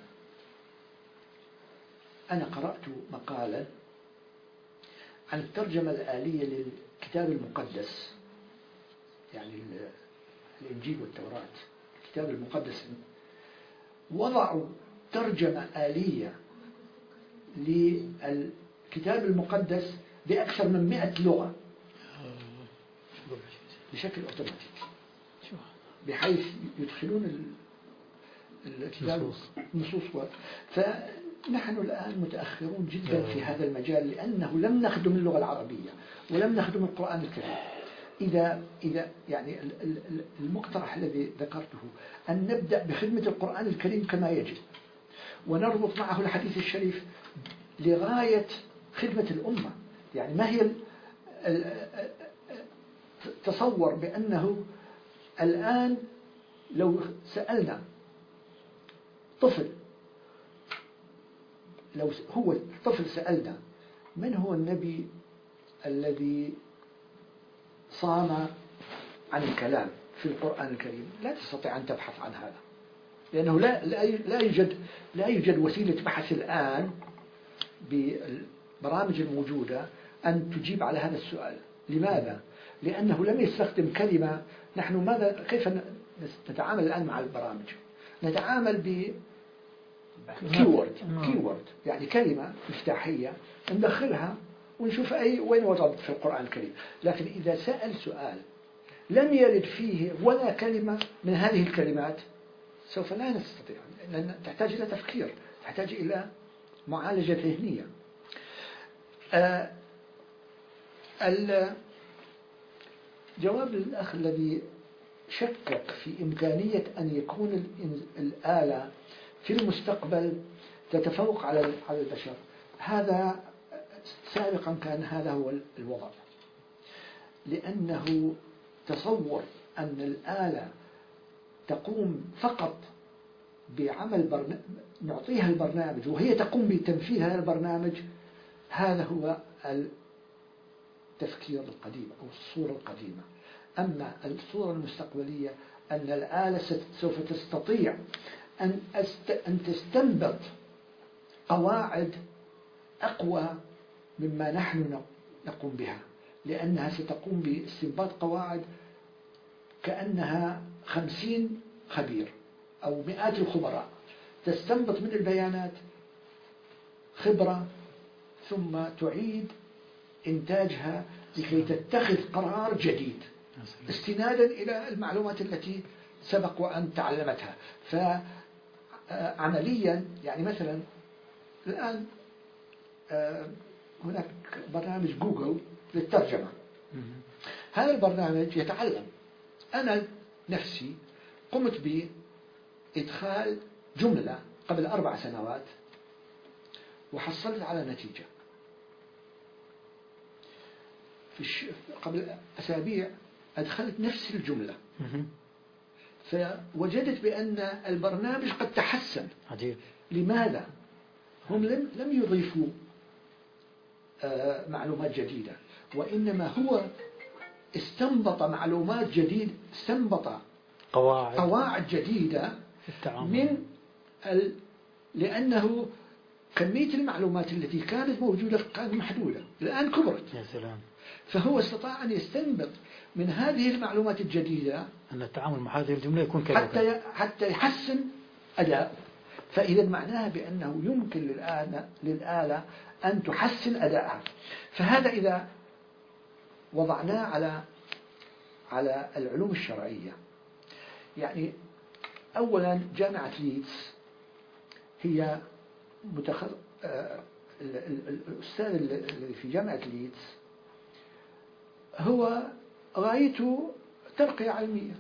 أنا قرأت مقالا عن الترجمة الآلية للكتاب المقدس، يعني الإنجيل والتوراة، الكتاب المقدس. وضعوا ترجمة آلية للكتاب المقدس بأكثر من 100 لغة بشكل أوتوماتيكي، بحيث يدخلون الكتاب النصوص. فنحن الآن متأخرون جدا في هذا المجال، لأنه لم نخدم اللغة العربية ولم نخدم القرآن الكريم. إذا يعني المقترح الذي ذكرته أن نبدأ بخدمة القرآن الكريم كما يجب، ونربط معه الحديث الشريف لغاية خدمة الأمة. يعني ما هي تصور بأنه الآن لو سألنا طفل، لو هو طفل سألنا من هو النبي الذي صام عن الكلام في القرآن الكريم، لا تستطيع أن تبحث عن هذا، لأنه لا يوجد وسيلة بحث الآن بالبرامج الموجودة أن تجيب على هذا السؤال. لماذا؟ لأنه لم يستخدم كلمة. نحن كيف نتعامل الآن مع البرامج؟ نتعامل ب keyword، يعني كلمة مفتاحية ندخلها ونشوف وين وردت في القرآن الكريم. لكن إذا سأل سؤال لم يرد فيه ولا كلمة من هذه الكلمات سوف لا نستطيع، لأن تحتاج إلى تفكير، تحتاج إلى معالجة ذهنية. الجواب للأخ الذي شكك في إمكانية أن يكون الآلة في المستقبل تتفوق على البشر، هذا سابقا كان هذا هو الوضع، لأنه تصور أن الآلة تقوم فقط بعمل نعطيها البرنامج وهي تقوم بتنفيذ هذا البرنامج، هذا هو التفكير القديم أو الصورة القديمة. أما الصورة المستقبلية أن الآلة سوف تستطيع أن تستنبط قواعد أقوى مما نحن نقوم بها، لأنها ستقوم باستنباط قواعد كأنها 50 خبير أو مئات الخبراء، تستنبط من البيانات خبرة ثم تعيد إنتاجها لكي تتخذ قرار جديد استنادا إلى المعلومات التي سبق وأن تعلمتها. فعمليا يعني مثلا الآن هناك برنامج جوجل للترجمة، هذا البرنامج يتعلم. أنا نفسي قمت بإدخال جملة قبل 4 سنوات وحصلت على نتيجة. قبل أسابيع أدخلت نفس الجملة فوجدت بأن البرنامج قد تحسن. عجيب. لماذا؟ هم لم يضيفوا معلومات جديدة، وإنما هو استنبط معلومات جديدة، استنبط قواعد جديدة من لأنه كمية المعلومات التي كانت موجودة كانت محدودة، الآن كبرت. يا سلام. فهو استطاع أن يستنبط من هذه المعلومات الجديدة أن التعامل مع هذه الجملة يكون كذا حتى يحسن أداء. فإذا معناها بأنه يمكن للآلة أن تحسن أداءها. فهذا إذا وضعناه على العلوم الشرعية، يعني أولا جامعة ليدز هي الأستاذ الذي في جامعة ليدز هو غايته ترقية علمية،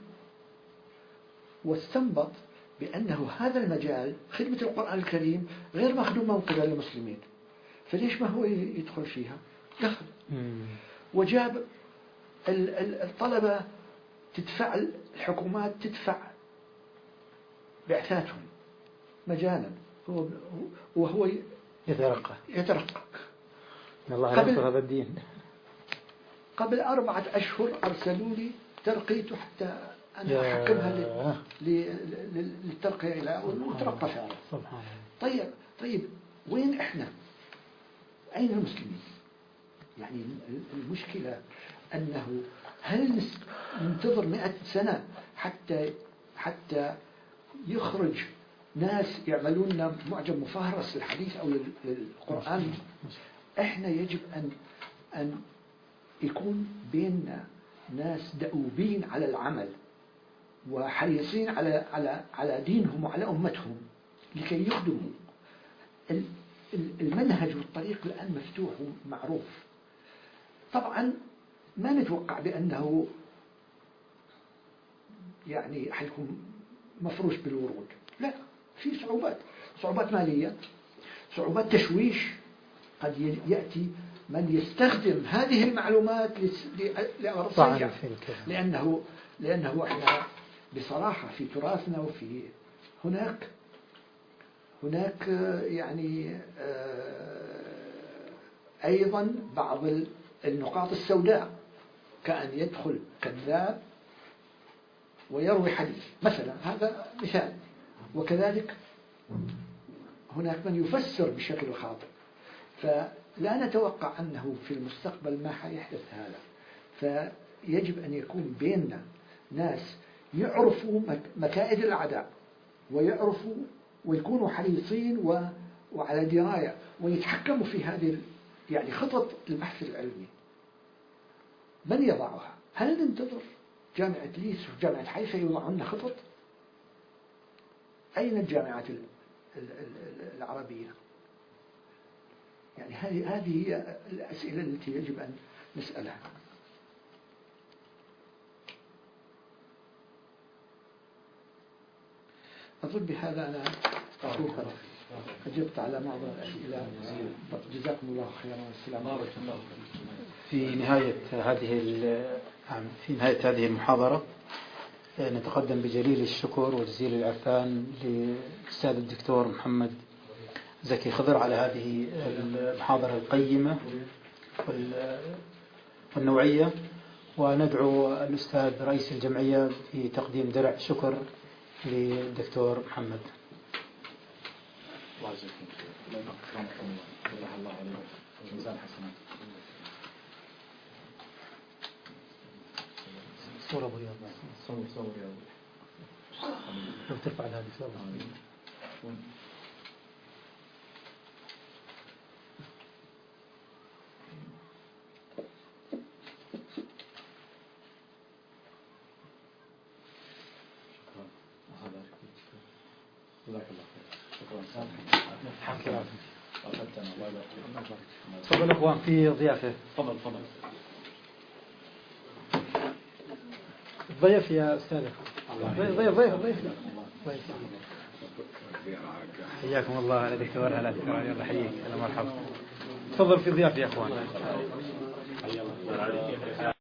واستنبط بأنه هذا المجال خدمة القرآن الكريم غير مخدومة من قبل المسلمين، فليش ما هو يدخل فيها؟ دخل وجاب الطلبة تدفع، الحكومات تدفع بعثاتهم مجانا وهو يترقى. الله ينصر هذا الدين. قبل 4 أشهر أرسلوا لي ترقيته حتى أنا أحكمها للترقية إلى وترقى فعلا. سبحان الله. طيب وين إحنا؟ أين المسلمين؟ يعني المشكلة أنه هل ننتظر 100 سنة حتى يخرج ناس يعملون لنا معجم مفهرس للحديث أو للقرآن. إحنا يجب أن يكون بيننا ناس دؤوبين على العمل وحريصين على دينهم وعلى أمتهم لكي يخدموا. المنهج والطريق الآن مفتوح ومعروف. طبعا ما نتوقع بأنه يعني حيكون مفروش بالورود، لا، في صعوبات مالية، صعوبات تشويش. قد يأتي من يستخدم هذه المعلومات لأغراض سيئة، لأنه احنا بصراحة في تراثنا وفي هناك يعني أيضا بعض النقاط السوداء، كأن يدخل كذاب ويروي حديث مثلا، هذا مثال. وكذلك هناك من يفسر بشكل خاطئ. فلا نتوقع أنه في المستقبل ما حيحدث هذا. فيجب أن يكون بيننا ناس يعرفوا مكائد الأعداء ويعرفوا ويكونوا حريصين وعلى دراية ويتحكموا في هذه يعني خطط البحث العلمي. من يضعها؟ هل ننتظر جامعة ليس وجامعة حيفا يوضعون خطط؟ أين الجامعات العربية؟ يعني هذه هي الأسئلة التي يجب أن نسألها. أظن بهذا أنا أجبت على معظم الأسئلة. جزاكم الله خيرا والسلام عليكم. في نهاية هذه المحاضرة نتقدم بجليل الشكر وجزيل العرفان للأستاذ الدكتور محمد زكي خضر على هذه المحاضرة القيمة والنوعية، وندعو الأستاذ رئيس الجمعية في تقديم درع شكر للدكتور محمد. الله يجزيكم خير. الله عليكم في ميزان حسنات. صورة أبو رياض. صور رياض. لو ترفع هذه صورة. جزاك الله خير. شكرا. تفضل اخوان في ضيافه. تفضل. ضيف يا استاذ. ضيف. حياكم الله. هلا دكتور. هلا دكتور علي. الله يحييك. هلا مرحبا. تفضل في ضيافه يا اخوان.